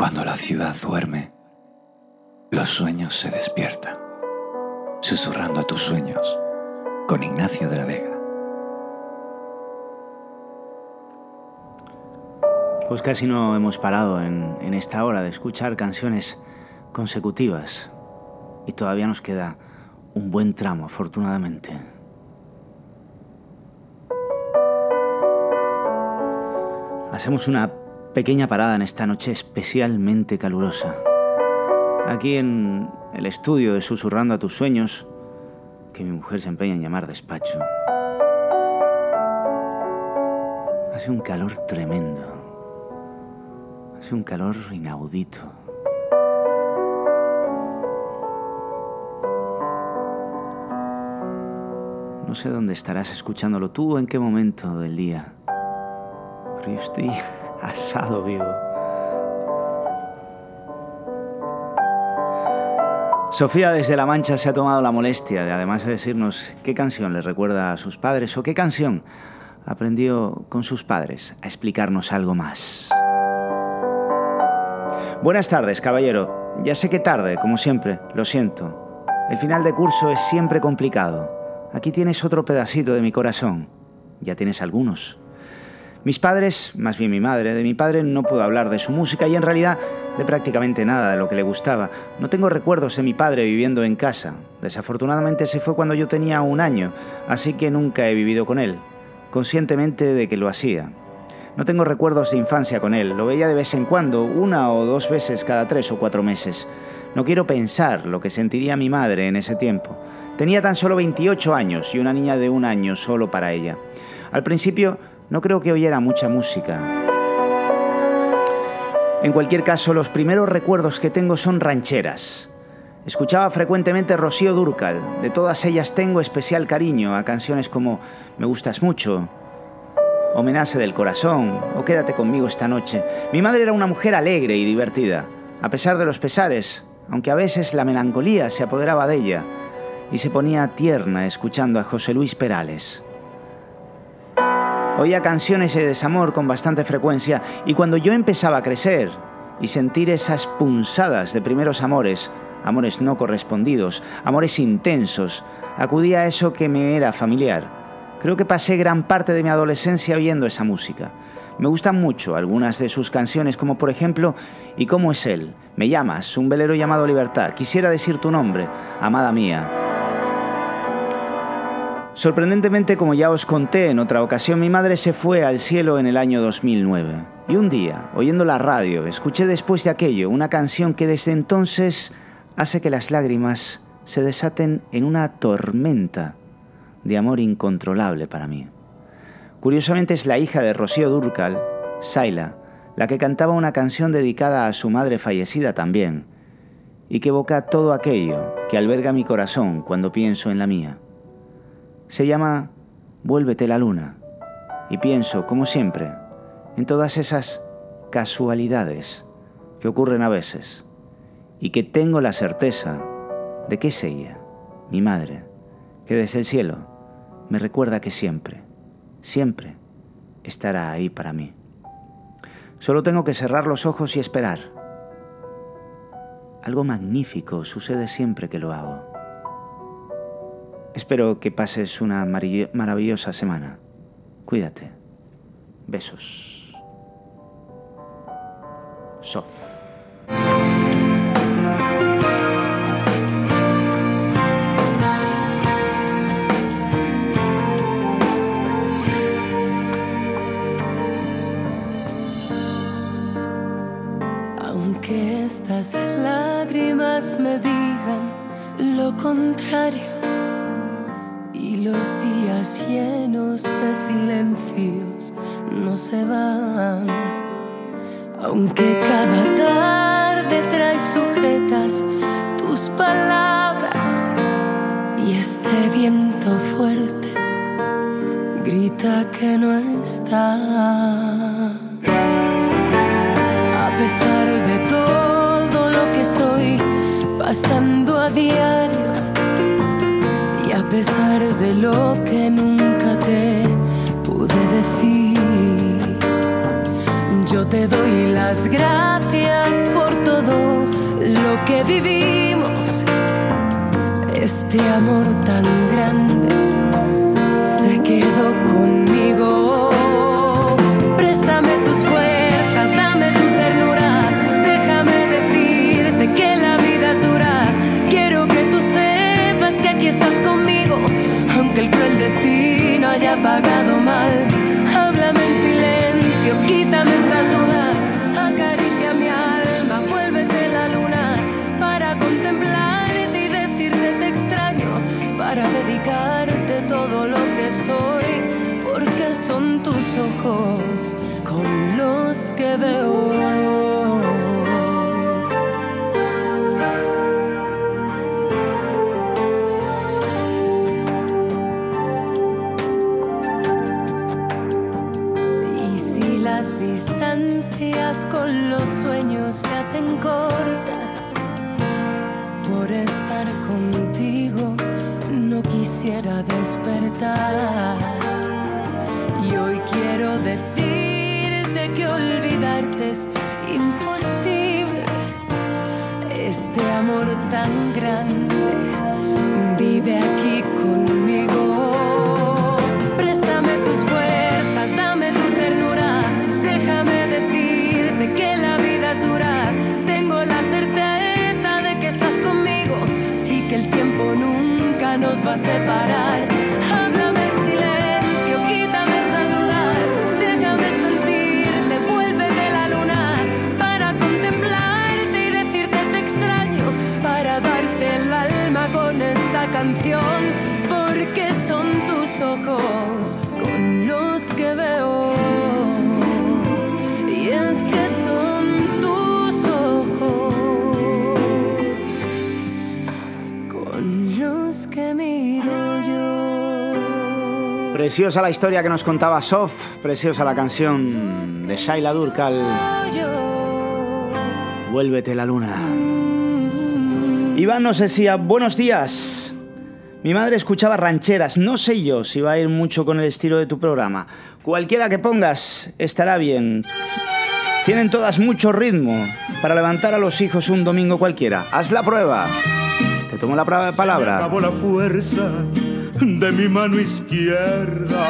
Speaker 2: Cuando la ciudad duerme, los sueños se despiertan. Susurrando a tus sueños, con Ignacio de la Vega.
Speaker 1: Pues casi no hemos parado en, en esta hora de escuchar canciones consecutivas. Y todavía nos queda un buen tramo, afortunadamente. Hacemos una pequeña parada en esta noche especialmente calurosa. Aquí en el estudio de Susurrando a tus sueños, que mi mujer se empeña en llamar despacho. Hace un calor tremendo. Hace un calor inaudito. No sé dónde estarás escuchándolo tú o en qué momento del día, pero yo estoy asado vivo. Sofía desde La Mancha se ha tomado la molestia de, además de decirnos qué canción le recuerda a sus padres o qué canción aprendió con sus padres, a explicarnos algo más. Buenas tardes, caballero. Ya sé que tarde, como siempre, lo siento. El final de curso es siempre complicado. Aquí tienes otro pedacito de mi corazón. Ya tienes algunos. Mis padres, más bien mi madre, de mi padre no puedo hablar de su música y en realidad de prácticamente nada de lo que le gustaba. No tengo recuerdos de mi padre viviendo en casa. Desafortunadamente se fue cuando yo tenía un año, así que nunca he vivido con él, conscientemente de que lo hacía. No tengo recuerdos de infancia con él, lo veía de vez en cuando, una o dos veces cada tres o cuatro meses. No quiero pensar lo que sentiría mi madre en ese tiempo. Tenía tan solo veintiocho años y una niña de un año solo para ella. Al principio no creo que oyera mucha música. En cualquier caso, los primeros recuerdos que tengo son rancheras. Escuchaba frecuentemente Rocío Dúrcal. De todas ellas tengo especial cariño a canciones como Me gustas mucho, Homenaje del corazón o Quédate conmigo esta noche. Mi madre era una mujer alegre y divertida, a pesar de los pesares, aunque a veces la melancolía se apoderaba de ella y se ponía tierna escuchando a José Luis Perales. Oía canciones de desamor con bastante frecuencia y cuando yo empezaba a crecer y sentir esas punzadas de primeros amores, amores no correspondidos, amores intensos, acudía a eso que me era familiar. Creo que pasé gran parte de mi adolescencia oyendo esa música. Me gustan mucho algunas de sus canciones, como por ejemplo ¿Y cómo es él? Me llamas, un velero llamado Libertad, quisiera decir tu nombre, amada mía. Sorprendentemente, como ya os conté en otra ocasión, mi madre se fue al cielo en el año dos mil nueve. Y un día, oyendo la radio, escuché después de aquello una canción que desde entonces hace que las lágrimas se desaten en una tormenta de amor incontrolable para mí. Curiosamente es la hija de Rocío Dúrcal, Saila, la que cantaba una canción dedicada a su madre fallecida también, y que evoca todo aquello que alberga mi corazón cuando pienso en la mía. Se llama Vuélvete la luna, y pienso, como siempre, en todas esas casualidades que ocurren a veces, y que tengo la certeza de que es ella, mi madre, que desde el cielo me recuerda que siempre, siempre estará ahí para mí. Solo tengo que cerrar los ojos y esperar. Algo magnífico sucede siempre que lo hago. Espero que pases una maravillosa semana. Cuídate. Besos. Sof.
Speaker 14: Aunque estas lágrimas me digan lo contrario y los días llenos de silencios no se van, aunque cada tarde traes sujetas tus palabras y este viento fuerte grita que no estás. A pesar de todo lo que estoy pasando a diario y a pesar de lo que nunca te pude decir, Yo te doy las gracias por todo lo que vivimos. Este amor tan grande se quedó conmigo. Préstame tus fuerzas, dame tu ternura. Déjame decirte que la vida es dura. Quiero que tú sepas que aquí estás conmigo, aunque el cruel destino haya pagado mal. Háblame en silencio, quítame estas dudas. Acaricia mi alma, vuélvete la luna para contemplarte y decirte te extraño, para dedicarte todo lo que soy, porque son tus ojos con los que veo. Y si las distancias con los sueños se hacen cortas, por estar contigo no quisiera despertar. Y hoy quiero decirte que olvidarte es imposible. Este amor tan grande vive aquí conmigo. Préstame tus fuerzas, dame tu ternura. Déjame decirte que la vida es dura. Tengo la certeza de que estás conmigo y que el tiempo nunca nos va a separar. Háblame en silencio, quítame estas dudas. Déjame sentirte, vuélvete la luna para contemplarte y decirte te extraño, para darte el alma con esta canción, porque son tus ojos con los que veo. Y es que son tus ojos con los que miro yo.
Speaker 1: Preciosa la historia que nos contaba Sof, preciosa la canción de Shaila Durkal, Vuélvete la luna. Iván nos decía, buenos días. Mi madre escuchaba rancheras, no sé yo si va a ir mucho con el estilo de tu programa. Cualquiera que pongas estará bien. Tienen todas mucho ritmo para levantar a los hijos un domingo cualquiera. Haz la prueba. Te tomo la palabra.
Speaker 6: Se me acabó la fuerza de mi mano izquierda.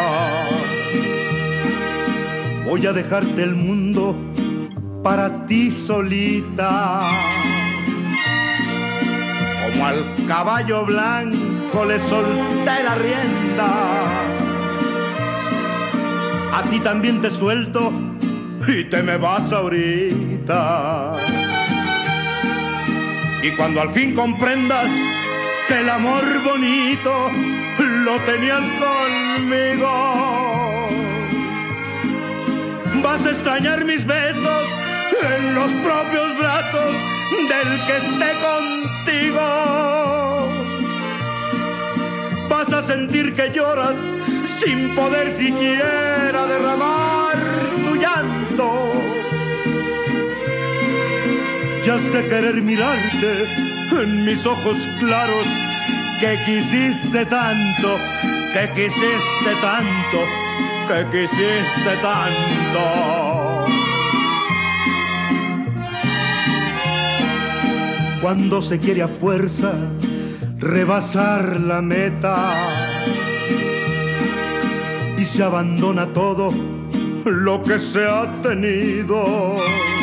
Speaker 6: Voy a dejarte el mundo para ti solita. Como al caballo blanco le solté la rienda. A ti también te suelto y te me vas ahorita. Y cuando al fin comprendas que el amor bonito lo tenías conmigo, vas a extrañar mis besos en los propios brazos del que esté contigo. Vas a sentir que lloras sin poder siquiera derramar tu llanto. Y has de querer mirarte en mis ojos claros, que quisiste tanto, que quisiste tanto, que quisiste tanto. Cuando se quiere a fuerza rebasar la meta y se abandona todo lo que se ha tenido.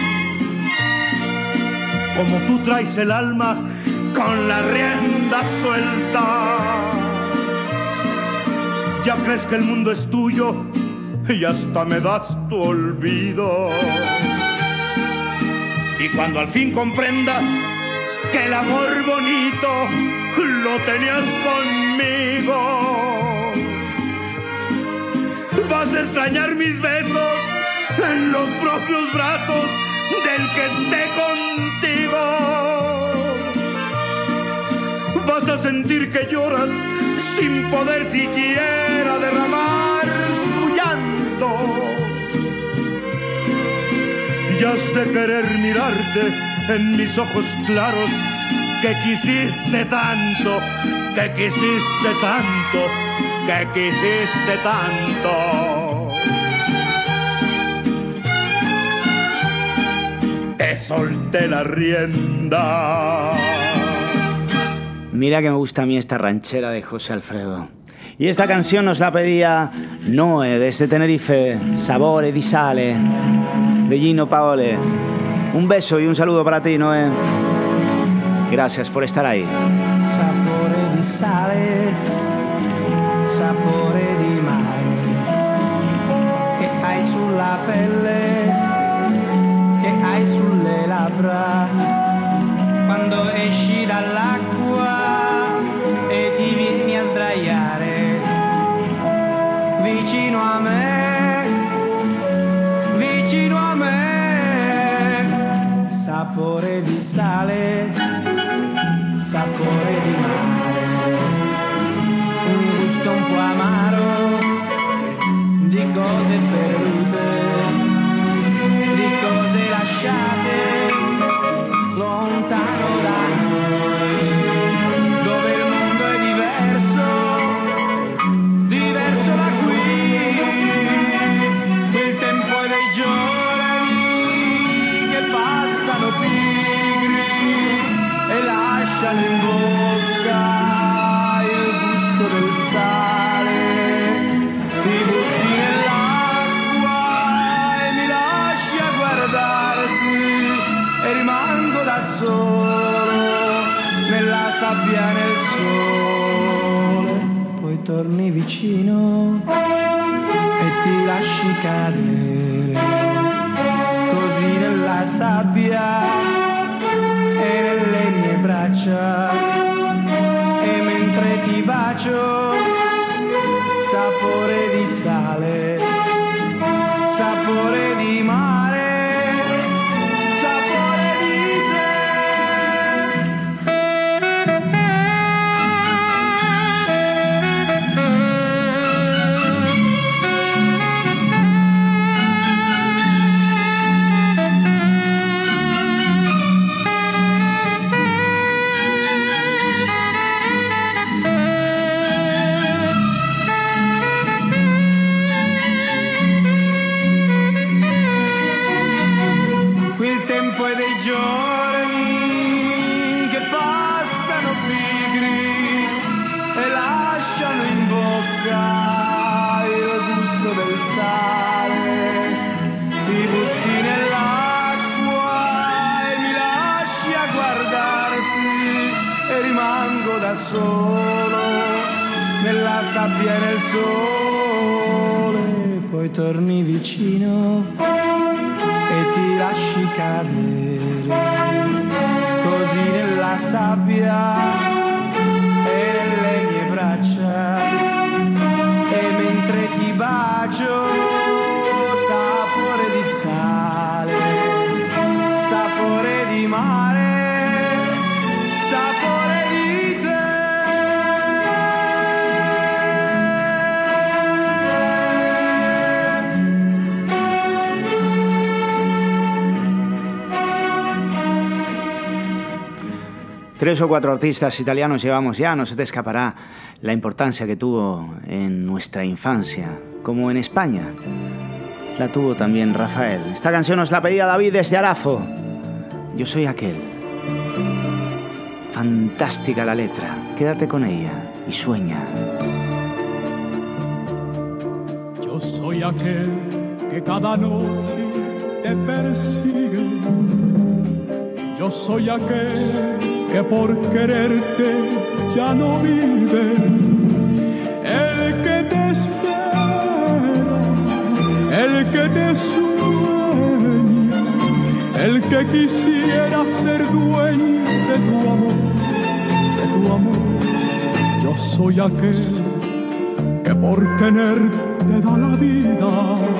Speaker 6: Como tú traes el alma con la rienda suelta, ya crees que el mundo es tuyo y hasta me das tu olvido. Y cuando al fin comprendas que el amor bonito lo tenías conmigo, vas a extrañar mis besos en los propios brazos del que esté contigo. Vas a sentir que lloras sin poder siquiera derramar tu llanto. Y has de querer mirarte en mis ojos claros, que quisiste tanto, que quisiste tanto, que quisiste tanto. te solté la rienda.
Speaker 1: Mira que me gusta a mí esta ranchera de José Alfredo. Y esta canción nos la pedía Noe desde Tenerife, Sapore di Sale, de Gino Paole. Un beso y un saludo para ti, Noe. Gracias por estar ahí.
Speaker 5: Sapore di sale, sapore di mare, che hai sulla pelle, che hai sulle labbra, quando esci dall'acqua e ti vieni a sdraiare vicino a me, vicino a me. Sapore di sale, sapore di mare, un gusto un po' amaro di cose perdute, di cose lasciate lontano da noi, dove il mondo è diverso, diverso da qui. Il tempo è dei giorni che passano pigri e lasciano in bocca il gusto del sale. Ti butti nell'acqua e mi lasci a guardarti e rimango da solo nella sabbia e nel sole. Poi torni vicino e ti lasci cadere così nella sabbia e nelle mie braccia, e mentre ti bacio, sapore di sale, sapore di mare, sapore di giorni che passano pigri e lasciano in bocca il gusto del sale. Ti butti nell'acqua e mi lasci a guardarti e rimango da solo nella sabbia e nel sole. Poi torni vicino e ti lasci cadere così nella sabbia e nelle mie braccia, e mentre ti bacio, sapore di sale, sapore di mare, sapore di te.
Speaker 1: Tres o cuatro artistas italianos llevamos ya, no se te escapará la importancia que tuvo en nuestra infancia, como en España la tuvo también Rafael. Esta canción nos la pedía David desde Arazo. Yo soy aquel. Fantástica la letra, quédate con ella y sueña.
Speaker 11: Yo soy aquel que cada noche te persigue. Yo soy aquel que por quererte ya no vive, el que te espera, el que te sueña, el que quisiera ser dueño de tu amor, de tu amor. Yo soy aquel que por tenerte da la vida.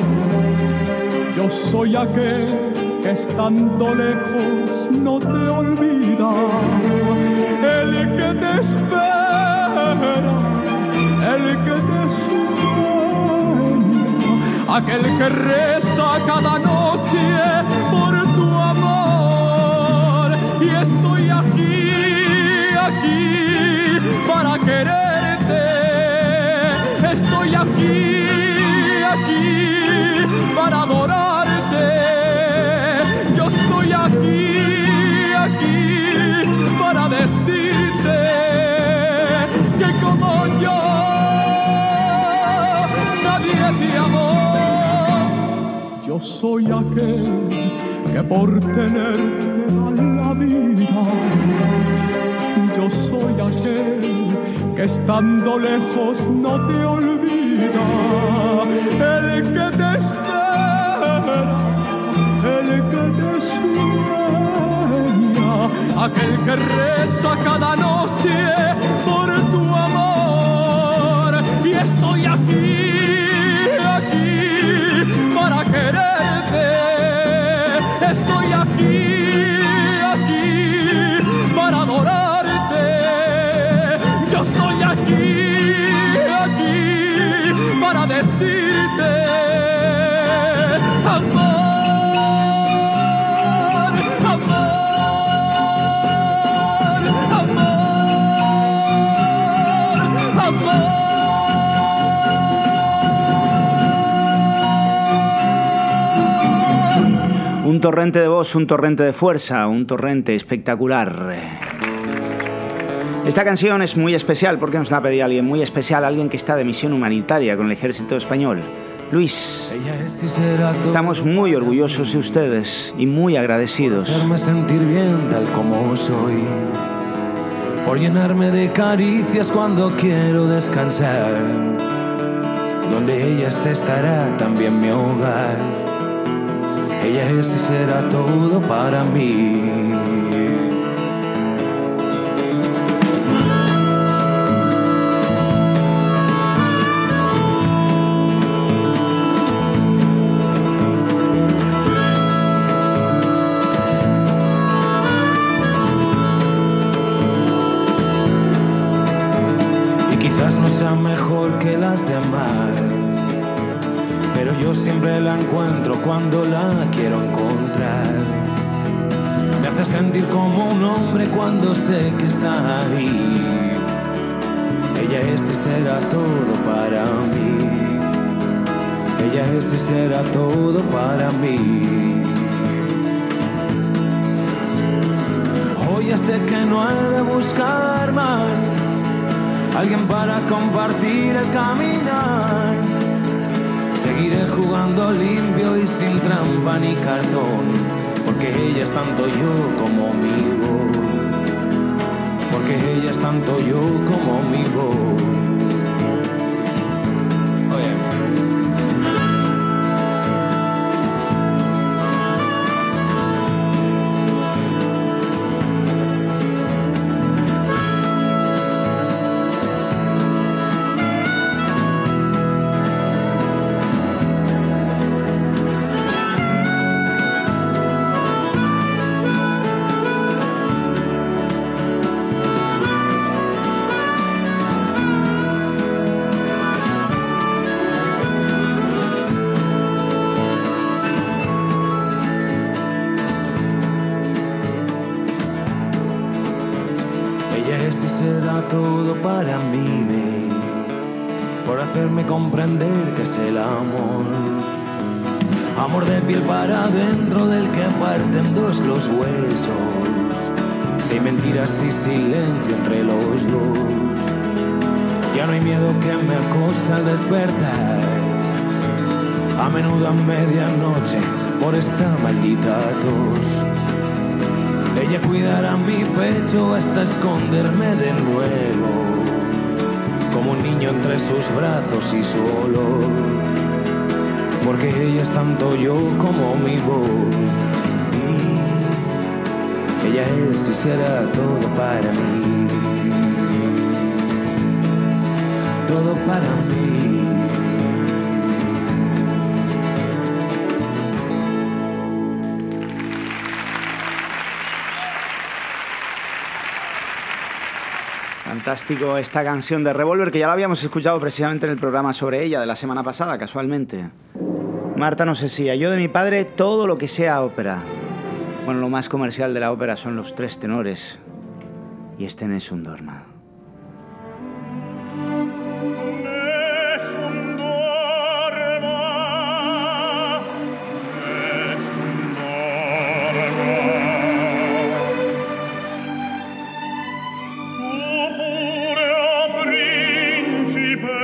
Speaker 11: Yo soy aquel que estando lejos no te olvida, el que te espera, el que te sueña, aquel que reza cada noche por tu amor. Y estoy aquí, aquí para quererte, estoy aquí, aquí para adorarte. Yo estoy aquí
Speaker 3: aquel que por tenerte da la vida. Yo soy aquel que estando lejos no te olvida, el que te espera, el que te sueña, aquel que reza cada noche por tu amor. Y estoy aquí, aquí para quererte, estoy aquí, aquí para adorarte. Yo estoy aquí, aquí para decirte amor.
Speaker 1: Un torrente de voz, un torrente de fuerza, un torrente espectacular. Esta canción es muy especial porque nos la pedía alguien muy especial, alguien que está de misión humanitaria con el ejército español. Luis, estamos muy orgullosos de ustedes y muy agradecidos.
Speaker 15: Por hacerme sentir bien tal como soy, por llenarme de caricias cuando quiero descansar. Donde ella esté estará también mi hogar. Ella es y será todo para mí. Y quizás no sea mejor que las demás, pero yo siempre la encuentro cuando la quiero encontrar. Me hace sentir como un hombre cuando sé que está ahí. Ella es y será todo para mí. Ella es y será todo para mí. Hoy ya sé que no he de buscar más alguien para compartir el caminar. Seguiré jugando limpio y sin trampa ni cartón, porque ella es tanto yo como mi voz, porque ella es tanto yo como mi voz. Todo para mí, por hacerme comprender que es el amor. Amor de piel para adentro, del que parten dos los huesos, sin mentiras y silencio entre los dos. Ya no hay miedo que me acosa al despertar, a menudo a medianoche por esta maldita tos. Ella cuidará mi pecho hasta esconderme de nuevo, como un niño entre sus brazos y su olor, porque ella es tanto yo como mi voz. Y ella es y será todo para mí, todo para mí.
Speaker 1: Fantástico esta canción de Revolver, que ya la habíamos escuchado precisamente en el programa sobre ella de la semana pasada, casualmente. Marta nos decía, yo de mi padre todo lo que sea ópera. Bueno, lo más comercial de la ópera son los tres tenores y este Nessun Dorma.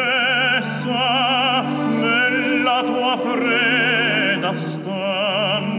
Speaker 3: Stanza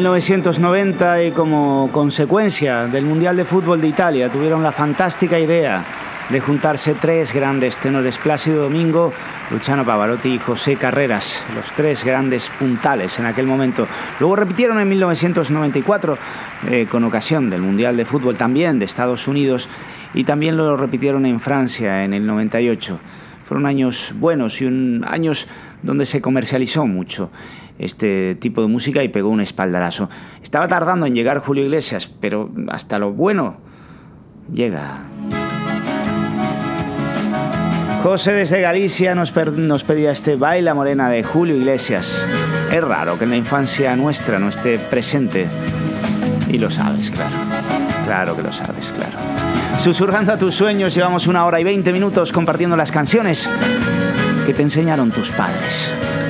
Speaker 1: mil novecientos noventa, y como consecuencia del Mundial de Fútbol de Italia, tuvieron la fantástica idea de juntarse tres grandes tenores: Plácido Domingo, Luciano Pavarotti y José Carreras, los tres grandes puntales en aquel momento. Luego repitieron en mil novecientos noventa y cuatro, eh, con ocasión del Mundial de Fútbol también de Estados Unidos, y también lo repitieron en Francia en el noventa y ocho. Fueron años buenos y un, años donde se comercializó mucho este tipo de música y pegó un espaldarazo. Estaba tardando en llegar Julio Iglesias, pero hasta lo bueno llega. José desde Galicia nos, per- nos pedía este Baila Morena de Julio Iglesias. Es raro que en la infancia nuestra no esté presente. Y lo sabes, claro. Claro que lo sabes, claro. Susurrando a tus sueños, llevamos una hora y veinte minutos compartiendo las canciones que te enseñaron tus padres.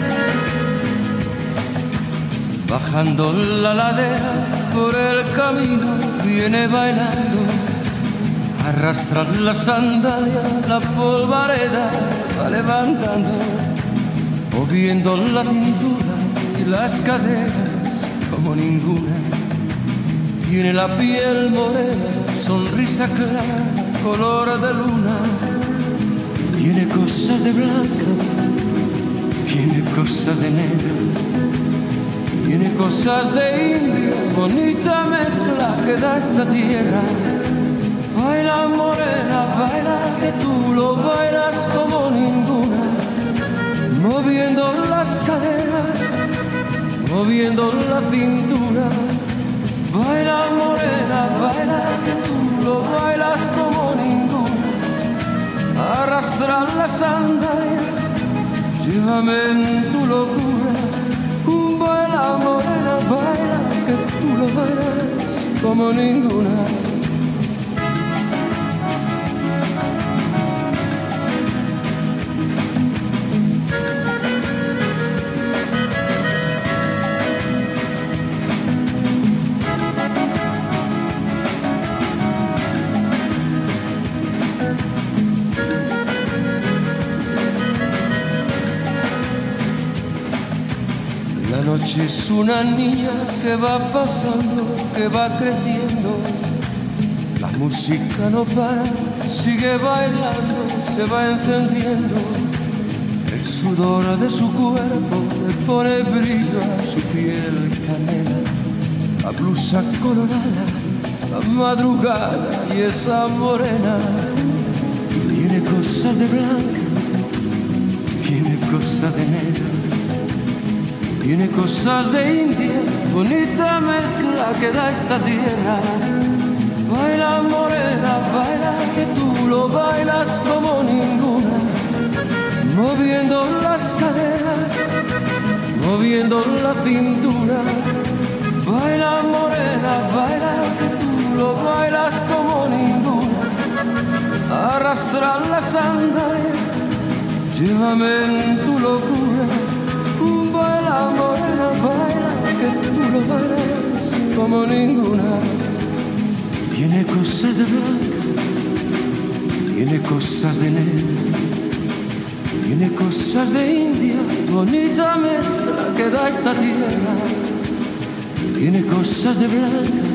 Speaker 3: Bajando la ladera por el camino viene bailando, arrastra la sandalia, la polvareda va levantando, moviendo la cintura y las caderas como ninguna. Tiene la piel morena, sonrisa clara, color de luna. Tiene cosas de blanca, tiene cosas de negro, tiene cosas de indio, bonita mezcla que da esta tierra. Baila morena, baila que tú lo bailas como ninguna, moviendo las caderas, moviendo la cintura. Baila morena, baila que tú lo bailas como ninguna. Arrastra la sandalia, llévame en tu locura. Baila morena, baila que tú lo bailas como ninguna. La noche es una niña que va pasando, que va creciendo. La música no para, sigue bailando, se va encendiendo. El sudor de su cuerpo le pone brillo a su piel canela. La blusa colorada, la madrugada y esa morena. Tiene cosas de blanca, tiene cosas de negro, tiene cosas de India, bonita mezcla que da esta tierra. Baila morena, baila que tú lo bailas como ninguna, moviendo las caderas, moviendo la cintura. Baila morena, baila que tú lo bailas como ninguna. Arrastra la sandalia, llévame en tu locura. Baila morena, baila que tú lo bailas como ninguna. Tiene cosas de blanca, tiene cosas de negro, tiene cosas de India, bonita mezcla que da esta tierra. Tiene cosas de blanca,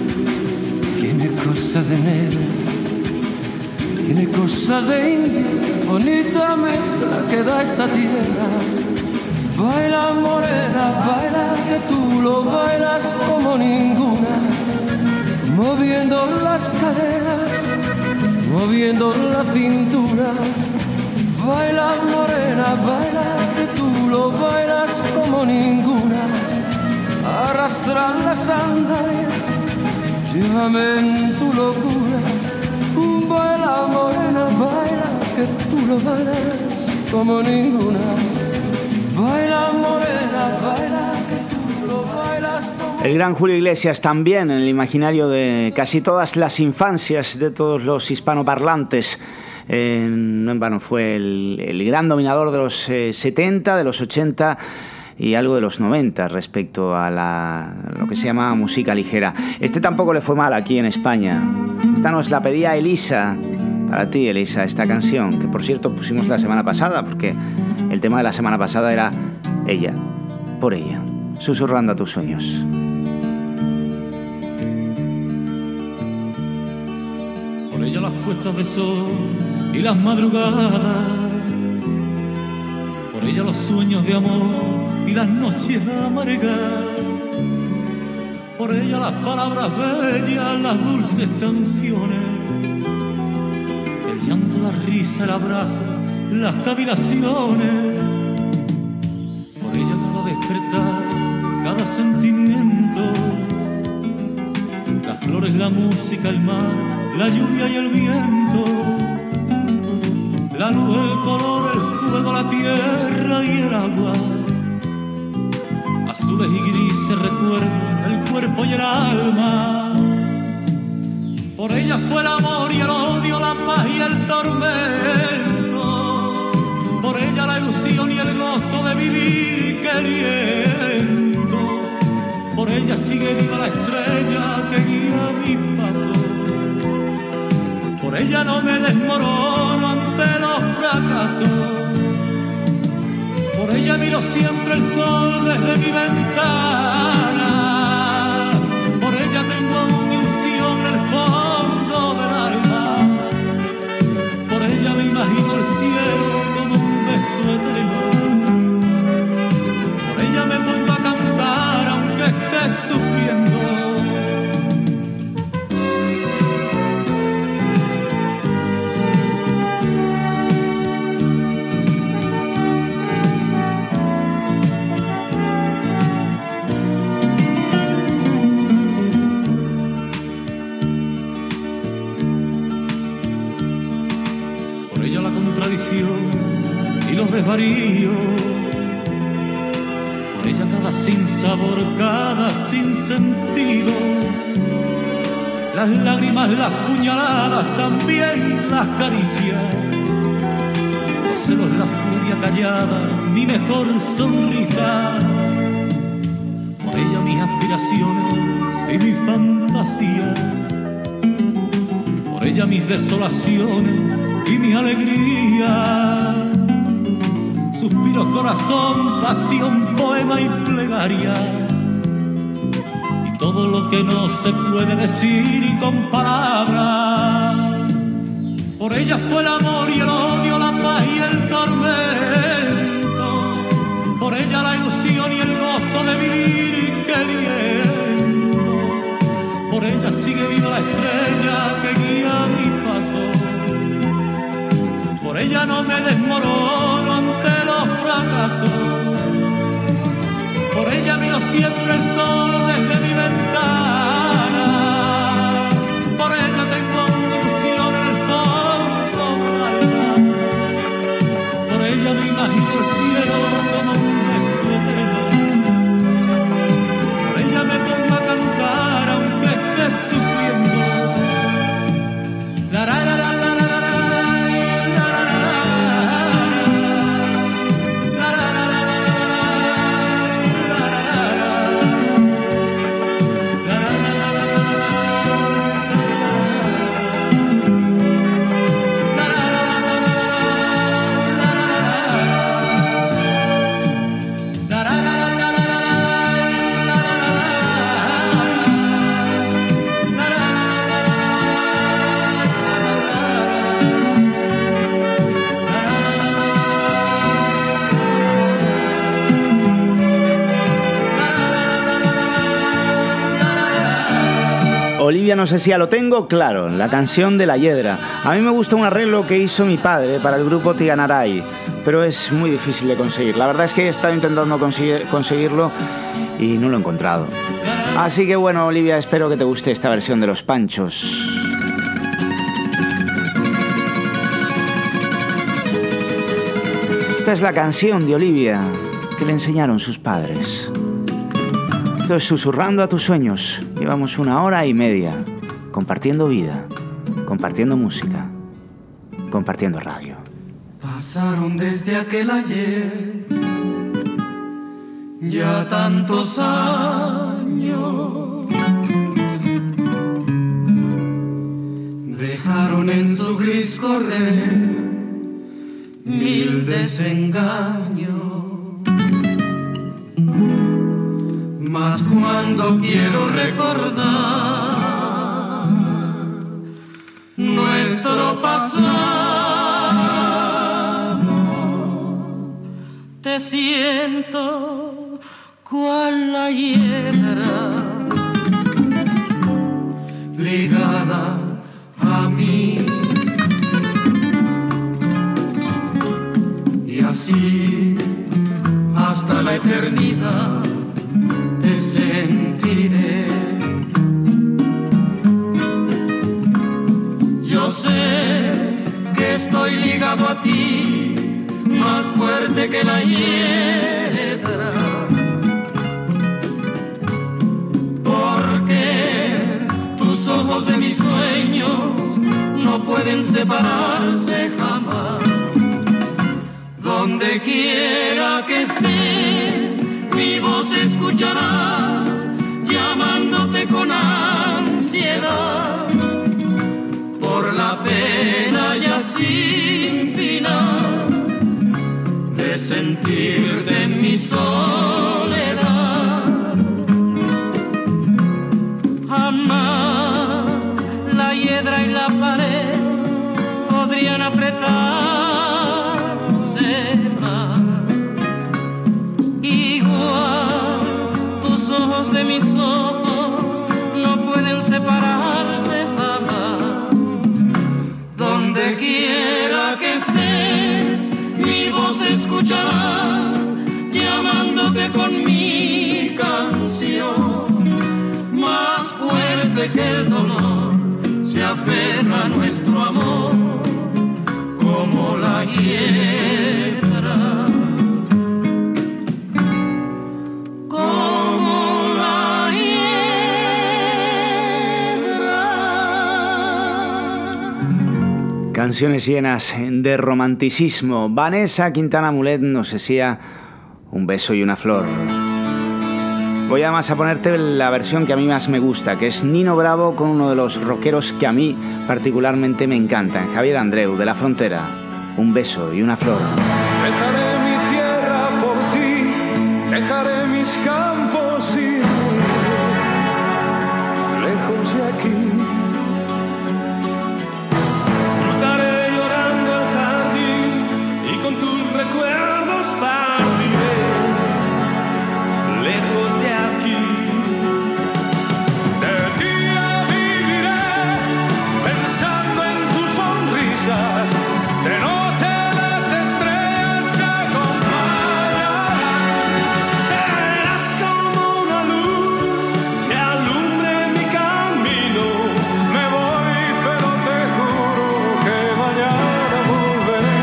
Speaker 3: tiene cosas de negro, tiene cosas de India, bonita mezcla que da esta tierra. Baila morena, baila que tú lo bailas como ninguna, moviendo las caderas, moviendo la cintura. Baila morena, baila que tú lo bailas como ninguna. Arrastra la sandalia, llévame en tu locura. Baila morena, baila que tú lo bailas como ninguna. Baila morena, baila que tú lo bailas como...
Speaker 1: El gran Julio Iglesias también en el imaginario de casi todas las infancias de todos los hispanoparlantes. Eh, no en vano fue el, el gran dominador de los eh, setenta, de los ochenta y algo de los noventa respecto a la, lo que se llama música ligera. Este tampoco le fue mal aquí en España. Esta nos la pedía Elisa. Para ti, Elisa, esta canción, que por cierto pusimos la semana pasada, porque el tema de la semana pasada era ella, por ella, susurrando a tus sueños.
Speaker 3: puestas de sol y las madrugadas, por ella los sueños de amor y las noches amargas, por ella las palabras bellas, las dulces canciones, el llanto, la risa, el abrazo, las cavilaciones, por ella cada despertar, cada sentimiento, las flores, la música, el mar, la lluvia y el viento, la luz, el color, el fuego, la tierra y el agua, azules y grises recuerdos, el cuerpo y el alma. Por ella fue el amor y el odio, la paz y el tormento, por ella la ilusión y el gozo de vivir queriendo, por ella sigue viva la estrella que guía mi paso, por ella no me desmorono ante los fracasos, por ella miro siempre el sol desde mi ventana, por ella tengo aún ilusión en el fondo del alma, por ella me imagino el cielo como un beso eterno, por ella me pongo a cantar aunque esté sufriendo. Y los desvaríos, por ella cada sinsabor, cada sinsentido, las lágrimas, las puñaladas, también las caricias, los celos, la furia callada, mi mejor sonrisa, por ella mis aspiraciones y mi fantasía, por ella mis desolaciones y mi alegría, suspiros, corazón, pasión, poema y plegaria, y todo lo que no se puede decir y con palabras. Por ella fue el amor y el odio, la paz y el tormento, por ella la ilusión y el gozo de vivir queriendo, por ella sigue viva la estrella que guía mi paso, por ella no me desmorono ante los fracasos, por ella miro siempre el sol desde mi ventana, por ella tengo una ilusión en el fondo del alma, por ella me imagino el cielo como un beso eterno, por ella me pongo a cantar aunque esté sufriendo. La, la, la, la, la, la, la.
Speaker 1: Olivia, no sé si ya lo tengo claro, la canción de La Hiedra. A mí me gusta un arreglo que hizo mi padre para el grupo Tiganaray, pero es muy difícil de conseguir. La verdad es que he estado intentando conseguir, conseguirlo y no lo he encontrado. Así que bueno, Olivia, espero que te guste esta versión de Los Panchos. Esta es la canción de Olivia que le enseñaron sus padres. Esto es Susurrando a tus sueños. Llevamos una hora y media compartiendo vida, compartiendo música, compartiendo radio.
Speaker 13: Pasaron desde aquel ayer ya tantos años, dejaron en su gris correr mil desengaños. Mas cuando quiero recordar
Speaker 10: nuestro pasado. Te siento cual la hiedra ligada a mí, y así hasta la eternidad te sentiré. Yo sé que estoy ligado a ti, más fuerte que la hiedra, porque tus ojos de mis sueños no pueden separarse jamás. Donde quiera que estés, mi voz escucharás, llamándote con ansiedad, por la pena ya sin final de sentirte en mi soledad. Jamás la hiedra y la pared podrían apretarse más. Igual tus ojos de mis ojos no pueden separarse jamás. Donde quiera que estés, mi voz escucharás, llamándote con mi canción. Más fuerte que el dolor se aferra a nuestro amor, como la hiedra, como la hiedra.
Speaker 1: Canciones llenas de romanticismo. Vanessa Quintana Mulet nos decía Un beso y una flor. Voy además a ponerte la versión que a mí más me gusta, que es Nino Bravo con uno de los rockeros que a mí particularmente me encantan, Javier Andreu, de La Frontera. Un beso y una flor.
Speaker 5: Dejaré mi tierra por ti, dejaré mis campos y lejos de aquí. Cruzaré llorando el jardín y con tus recuerdos partiré lejos de aquí. De día viviré pensando en tus sonrisas, de noche las estrellas me acompañarán. Serás como una luz que alumbre mi camino. Me voy, pero te juro que mañana volveré.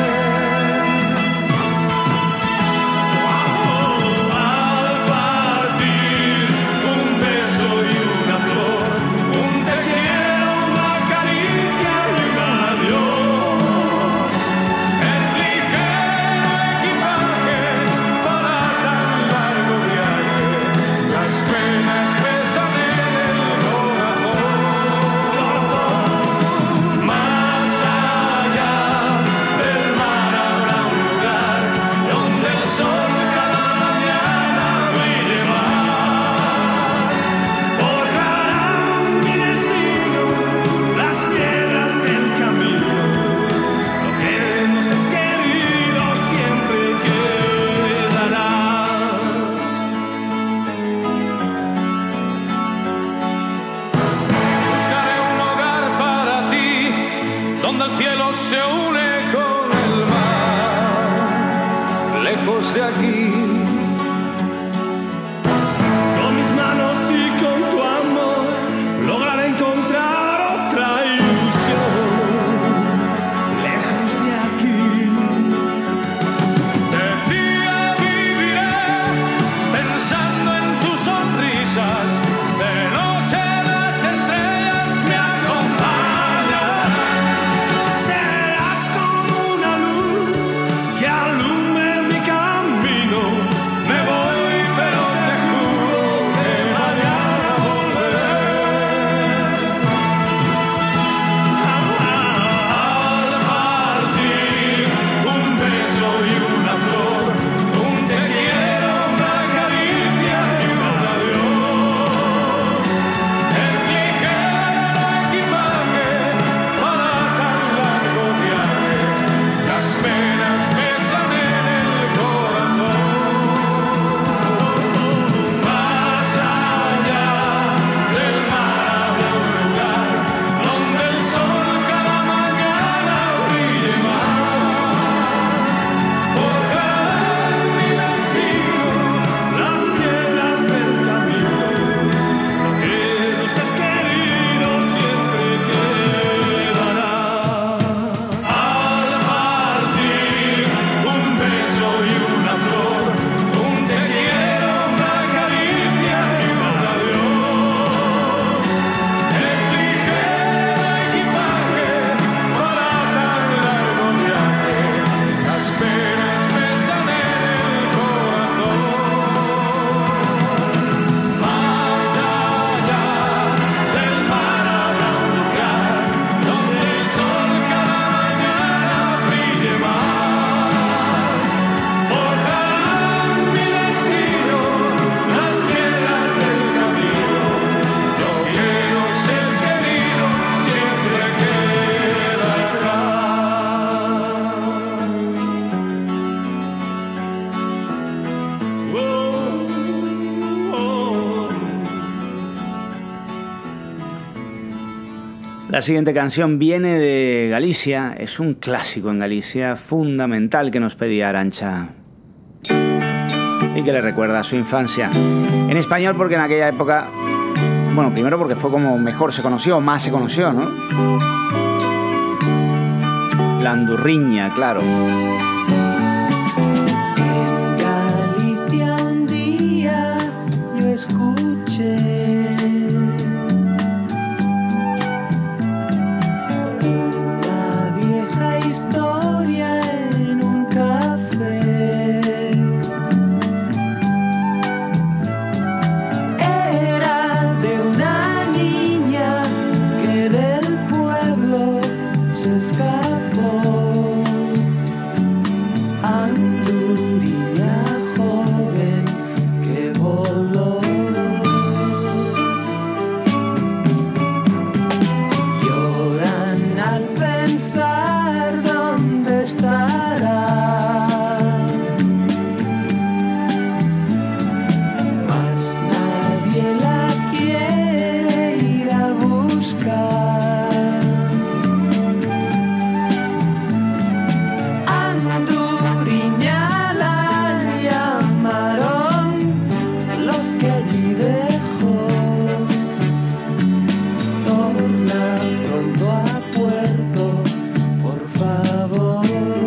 Speaker 5: Al partir, un beso y una flor, un te quiero, una caricia y un adiós. Es ligero equipaje para tan largo viaje, las penas pesan en el corazón. Más allá del mar habrá un lugar donde el sol cada mañana brille más. Forjarán mi destino las piedras del camino. Lo que nos es querido siempre quedará. Buscaré un hogar para ti, donde el cielo se une con el mar, lejos de aquí. Con mis manos y con tu amor lograré encontrar otra ilusión, lejos de aquí. De día viviré pensando en tus sonrisas, de noche las estrellas me acompañarán. Serás como una luz que alumbre mi camino.
Speaker 1: La siguiente canción viene de Galicia, es un clásico en Galicia, fundamental, que nos pedía Arantxa y que le recuerda a su infancia. En español porque en aquella época, bueno, primero porque fue como mejor se conoció, más se conoció, ¿no? La andurriña, claro.
Speaker 16: En Galicia un día yo escuché una vieja historia en un café. Era de una niña que del pueblo se escapó. Andurriña joven que voló. Lloran al pensar dónde estará, mas nadie la quiere ir a buscar. Andurriña la llamaron los que allí dejó. Torna pronto a puerto, por favor.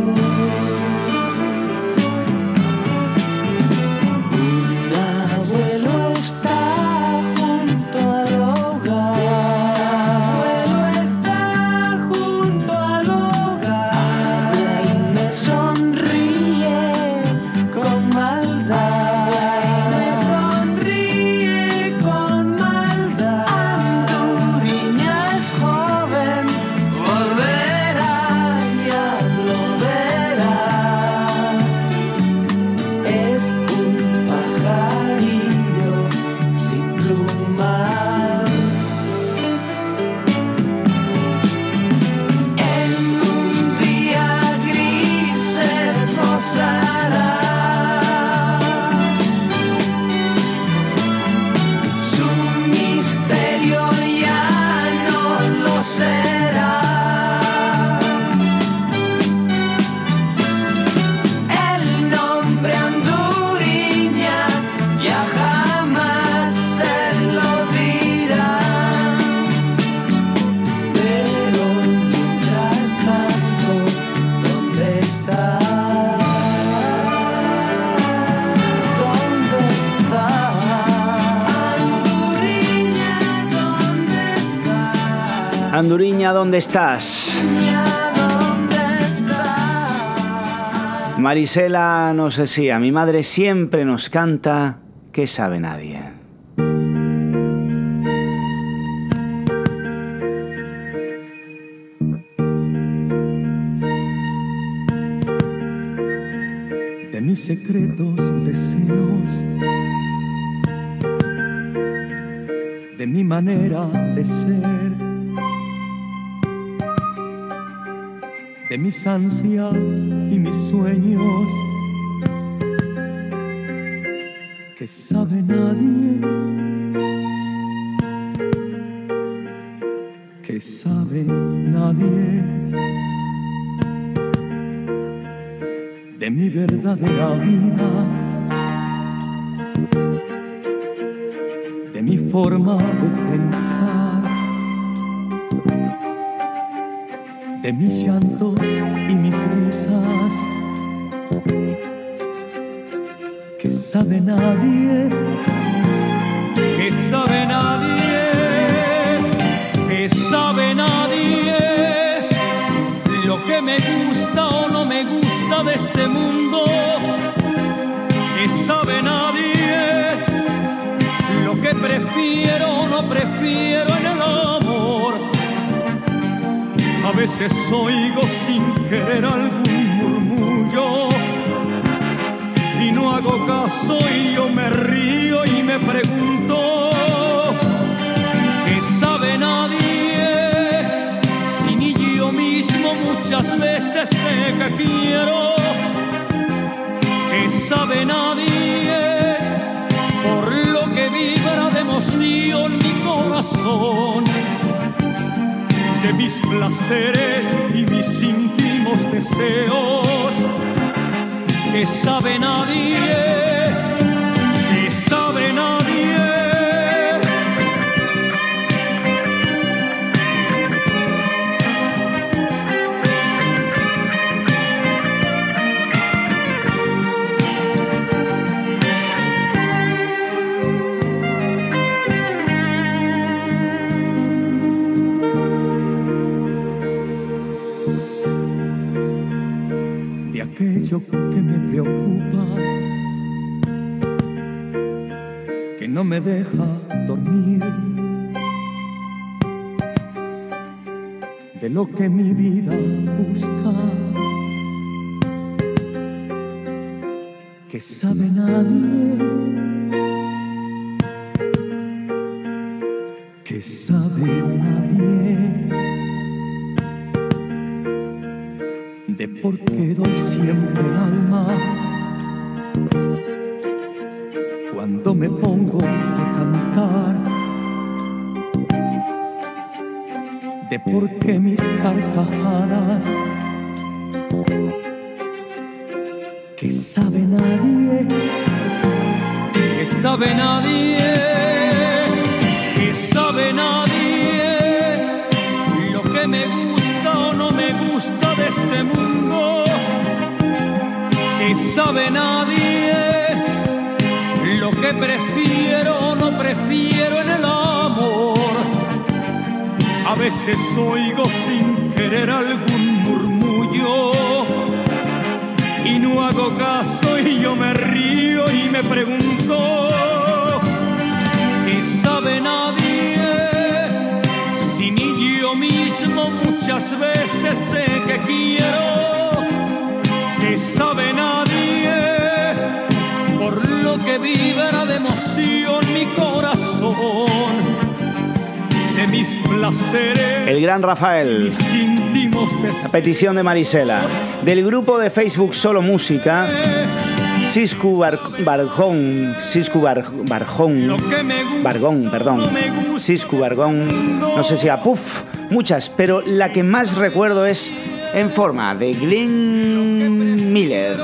Speaker 16: Un abuelo está junto al hogar. Un abuelo está junto al hogar y me sonríe con maldad. Me sonríe con maldad. Andurriña es joven, volverá, ya lo verá. Es un pajarillo sin plumar. En un día gris se posará. Su misterio ya no lo será. El nombre Andurriña ya jamás se lo dirá. Pero mientras tanto, ¿dónde está? ¿Dónde está? Andurriña, ¿dónde está?
Speaker 1: Andurriña, ¿dónde estás? Marisela nos decía, mi madre siempre nos canta que sabe nadie.
Speaker 3: De mis secretos deseos, de mi manera de ser, de mis ansias y mis sueños, que sabe nadie, que sabe nadie. De mi verdadera vida, de mi forma de pensar, de mis llantos y mis risas, que sabe nadie, que sabe nadie, que sabe nadie lo que me gusta o no me gusta de este mundo, que sabe nadie lo que prefiero o no prefiero en el amor. A veces oigo sin querer algún murmullo y no hago caso y yo me río y me pregunto, ¿qué sabe nadie? Si ni yo mismo muchas veces sé que quiero. ¿Qué sabe nadie? Por lo que vibra de emoción mi corazón. de mis placeres y mis íntimos deseos, que sabe nadie, que sabe nadie. Aquello que me preocupa, que no me deja dormir, de lo que mi vida busca, que sabe nadie, que sabe nadie. De por qué doy siempre el alma cuando me pongo a cantar, de por qué mis carcajadas, que sabe nadie, que sabe nadie, que sabe nadie, lo que me gusta o no me gusta de este mundo, que sabe nadie, lo que prefiero o no prefiero en el amor. A veces oigo sin querer algún murmullo y no hago caso y yo me río y me pregunto, ¿qué sabe nadie? Si ni yo mismo muchas veces sé que quiero, que sabe nadie, por lo que vibra de emoción mi corazón, de mis placeres.
Speaker 1: El gran Rafael, a petición de Marisela, del grupo de Facebook Solo Música, Siscu Bar Barjón, Siscu Bar Barjón, Bargón, perdón, Siscu Bargón, no sé si a Puff, muchas, pero la que más recuerdo es En Forma, de Glenn Miller.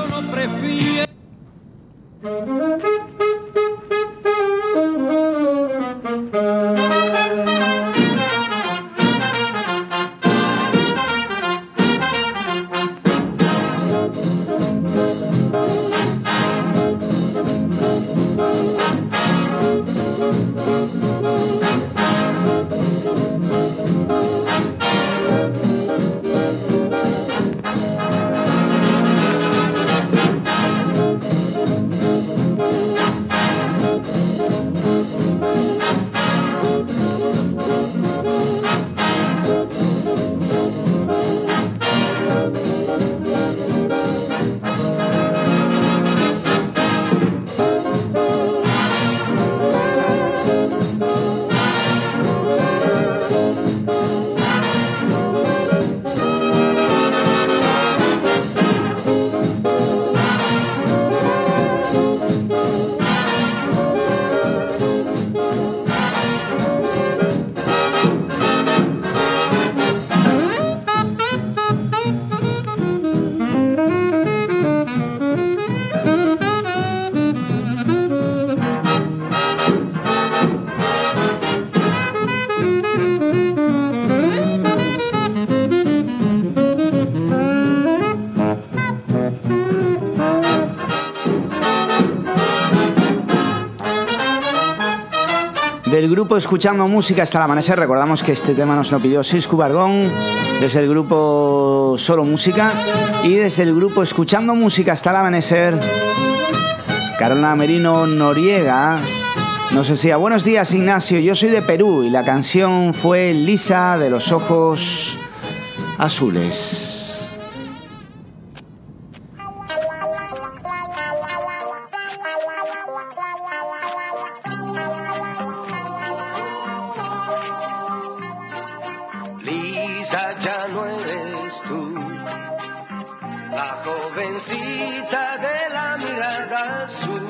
Speaker 1: Del grupo Escuchando Música hasta el Amanecer, recordamos que este tema nos lo pidió Siscu Bargón desde el grupo Solo Música, y desde el grupo Escuchando Música hasta el Amanecer, Carolina Merino Noriega nos decía: buenos días, Ignacio, yo soy de Perú y la canción fue Lisa de los Ojos Azules.
Speaker 17: Lisa, ya no eres tú, la jovencita de la mirada azul.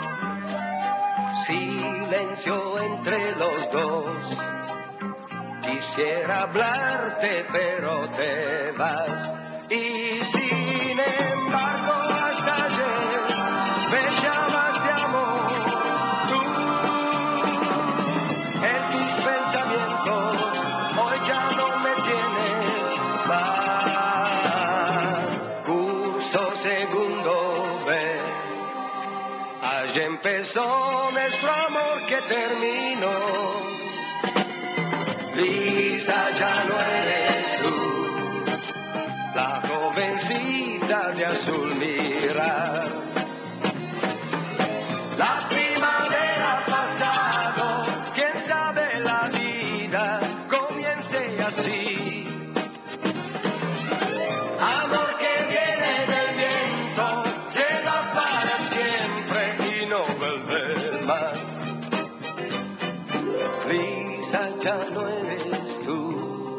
Speaker 17: Silencio entre los dos Quisiera hablarte, pero te vas. Y sin embargo, hasta ayer me llamas de amor. Tú, en tus pensamientos, hoy ya no me tienes más. Curso segundo B. Allí empezó nuestro amor que terminó. Lisa, ya no eres tú, la jovencita de azul mirar. La primavera ha pasado, quién sabe la vida comience así. Amor que viene del viento, se da para siempre y no vuelve más. Lisa, ya no eres tú.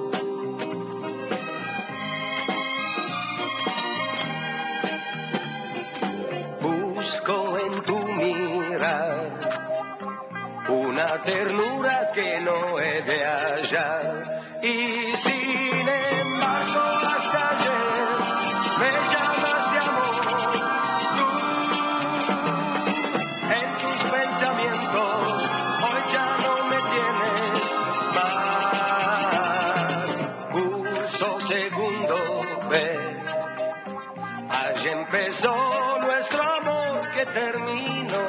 Speaker 17: Busco en tu mirar una ternura que no he de hallar. Y sin embargo hasta ayer me llamas de amor. Tú, en tus pensamientos, hoy ya no me tienes más. Curso segundo B. Allí empezó nuestro amor que terminó.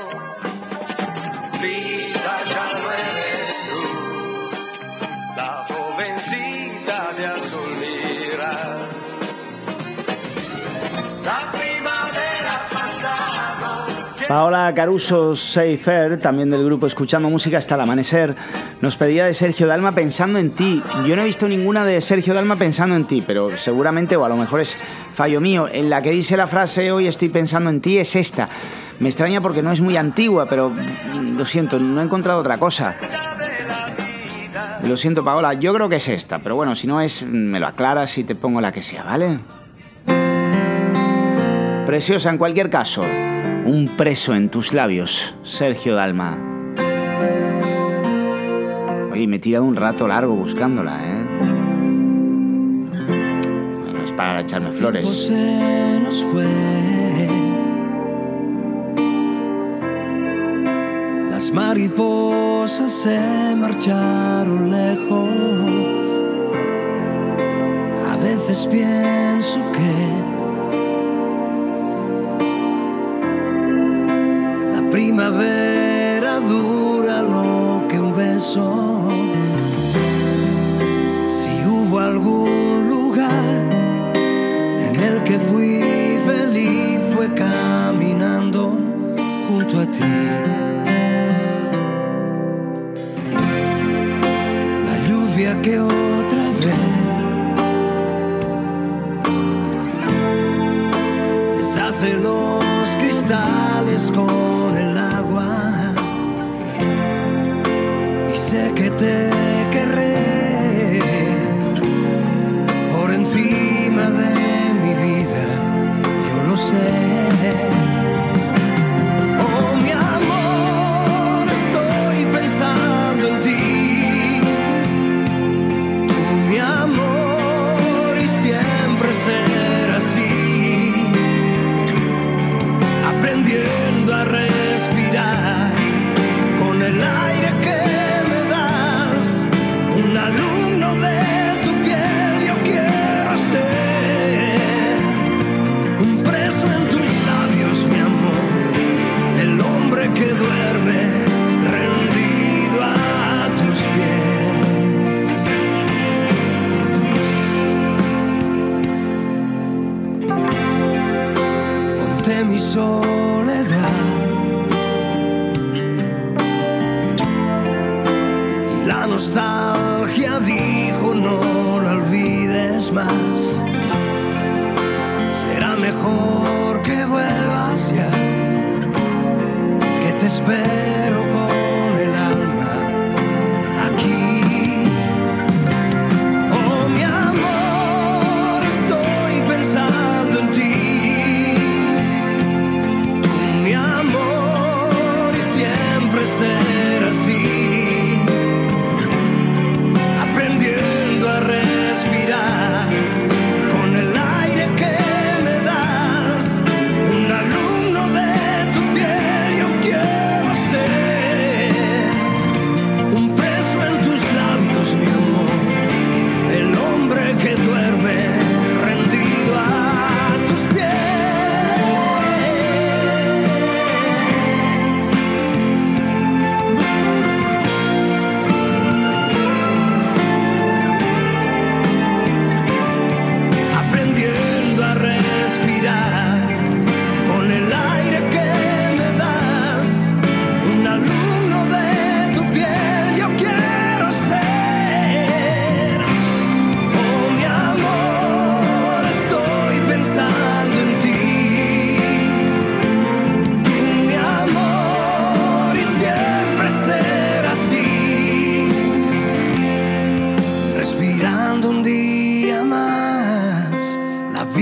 Speaker 17: Lisa, ya no eres tú, la jovencita de azul mirar. La primavera ha pasado.
Speaker 1: Paola Caruso Seifer, también del grupo Escuchando Música hasta el Amanecer, nos pedía de Sergio Dalma Pensando en ti. Yo no he visto ninguna de Sergio Dalma Pensando en ti, pero seguramente, o a lo mejor es fallo mío, en la que dice la frase hoy estoy pensando en ti es esta. Me extraña porque no es muy antigua, pero lo siento, no he encontrado otra cosa. Lo siento, Paola, yo creo que es esta, pero bueno, si no es, me lo aclaras y te pongo la que sea, ¿vale? Preciosa en cualquier caso. Un preso en tus labios, Sergio Dalma. Oye, me he tirado un rato largo buscándola, ¿eh? No es para echarme flores.
Speaker 16: El tiempo se nos fue. Las mariposas se marcharon lejos. A veces pienso que primavera dura lo que un beso. Si hubo algún lugar en el que fui feliz fue caminando junto a ti. La lluvia que otra vez deshace los cristales con sé que te querré por encima de mi vida, yo lo sé. Oh, mi amor, estoy pensando en ti. Tú, mi amor, y siempre ser así, aprendiendo a respirar con el aire que un alumno de tu piel yo quiero ser, un preso en tus labios, mi amor, el hombre que duerme rendido a tus pies. Conté mi soledad y la nostalgia dijo no la olvides más. Será mejor que vuelvas ya, que te espero con el alma aquí. Oh, mi amor, estoy pensando en ti. Tú, mi amor, y siempre ser así,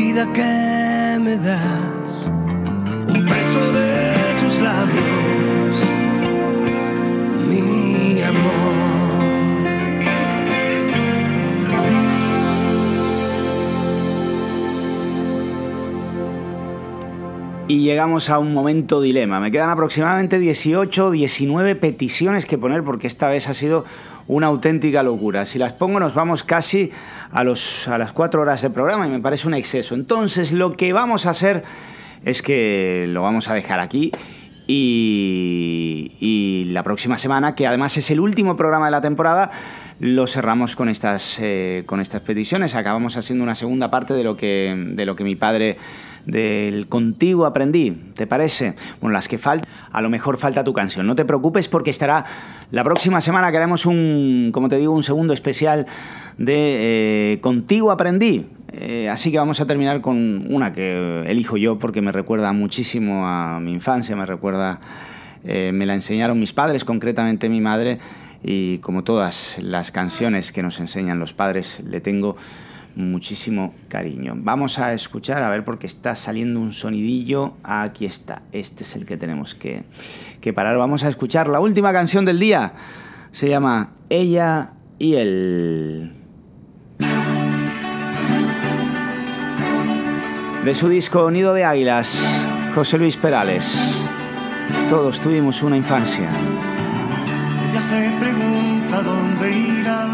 Speaker 16: vida que me das, un preso de tus labios, mi amor.
Speaker 1: Y llegamos a un momento dilema. Me quedan aproximadamente dieciocho, diecinueve peticiones que poner porque esta vez ha sido una auténtica locura. Si las pongo nos vamos casi a, los, a las cuatro horas de programa y me parece un exceso. Entonces lo que vamos a hacer es que lo vamos a dejar aquí y, y la próxima semana, que además es el último programa de la temporada, lo cerramos con estas, eh, con estas peticiones. Acabamos haciendo una segunda parte de lo que, de lo que mi padre... del Contigo aprendí, ¿te parece? Bueno, las que faltan, a lo mejor falta tu canción. No te preocupes porque estará la próxima semana que haremos un, como te digo, un segundo especial de eh, Contigo aprendí. Eh, así que vamos a terminar con una que elijo yo porque me recuerda muchísimo a mi infancia, me recuerda, eh, me la enseñaron mis padres, concretamente mi madre, y como todas las canciones que nos enseñan los padres, le tengo muchísimo cariño. Vamos a escuchar, a ver, porque está saliendo un sonidillo. Aquí está, este es el que tenemos que, que parar. Vamos a escuchar la última canción del día. Se llama Ella y Él. De su disco Nido de Águilas, José Luis Perales. Todos tuvimos una infancia.
Speaker 3: Ella se pregunta dónde irá.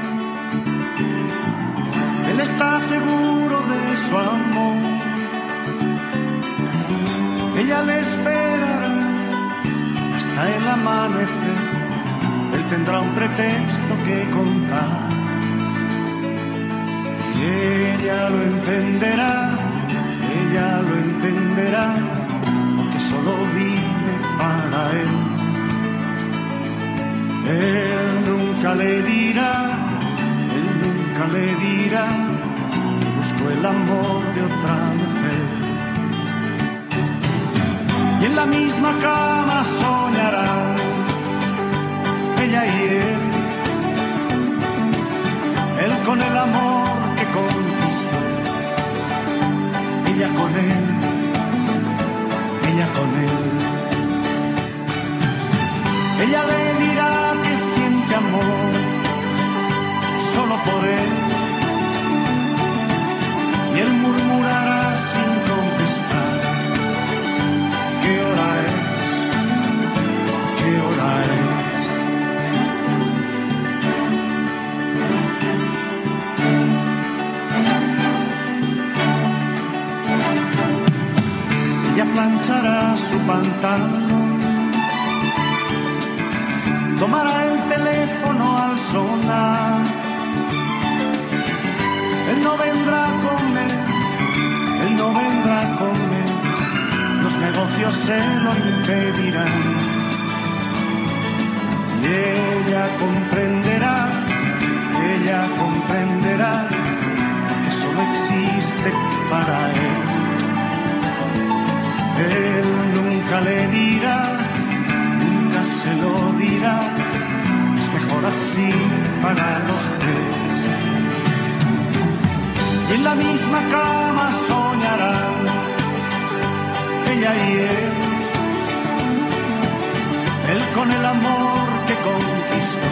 Speaker 3: Él está seguro de su amor. Ella le esperará hasta el amanecer. Él tendrá un pretexto que contar. Y ella lo entenderá, ella lo entenderá, porque solo vive para él. Él nunca le dirá, nunca le dirá que buscó el amor de otra mujer. Y en la misma cama soñarán ella y él, él con el amor que conquistó, ella con él, ella con él. Ella le dirá que siente amor solo por él, y él murmurará sin contestar: ¿qué hora es? ¿Qué hora es? Ella planchará su pantalón, tomará el teléfono al sonar. Él no vendrá a comer, él no vendrá a comer, los negocios se lo impedirán. Y ella comprenderá, ella comprenderá que solo existe para él. Él nunca le dirá, nunca se lo dirá, es mejor así para los tres. Y en la misma cama soñarán ella y él, él con el amor que conquistó,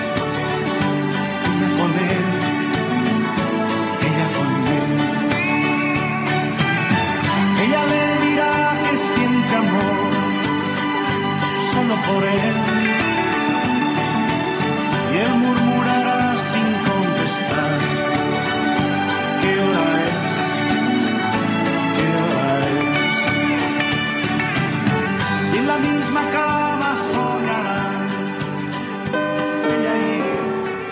Speaker 3: ella con él, ella con él. Ella le dirá que siente amor solo por él, y él murmurará sin contestar: ¿qué hora es? ¿Qué hora es? Y en la misma cama soñarán ella y él.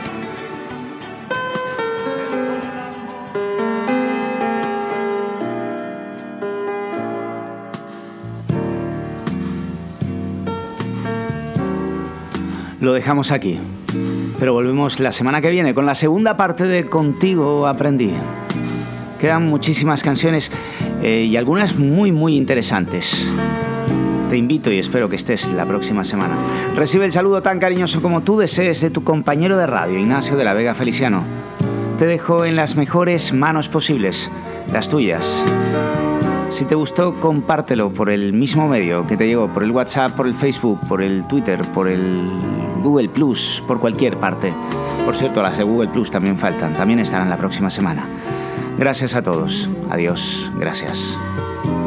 Speaker 1: Lo dejamos aquí, pero volvemos la semana que viene con la segunda parte de Contigo aprendí. Quedan muchísimas canciones eh, y algunas muy muy interesantes. Te invito y espero que estés la próxima semana. Recibe el saludo tan cariñoso como tú desees de tu compañero de radio, Ignacio de la Vega Feliciano. Te dejo en las mejores manos posibles. las tuyas. Si te gustó, compártelo por el mismo medio que te llegó, por el WhatsApp, por el Facebook, por el Twitter, por el Google Plus, por cualquier parte. Por cierto, las de Google Plus también faltan, también estarán la próxima semana. Gracias a todos. Adiós. Gracias.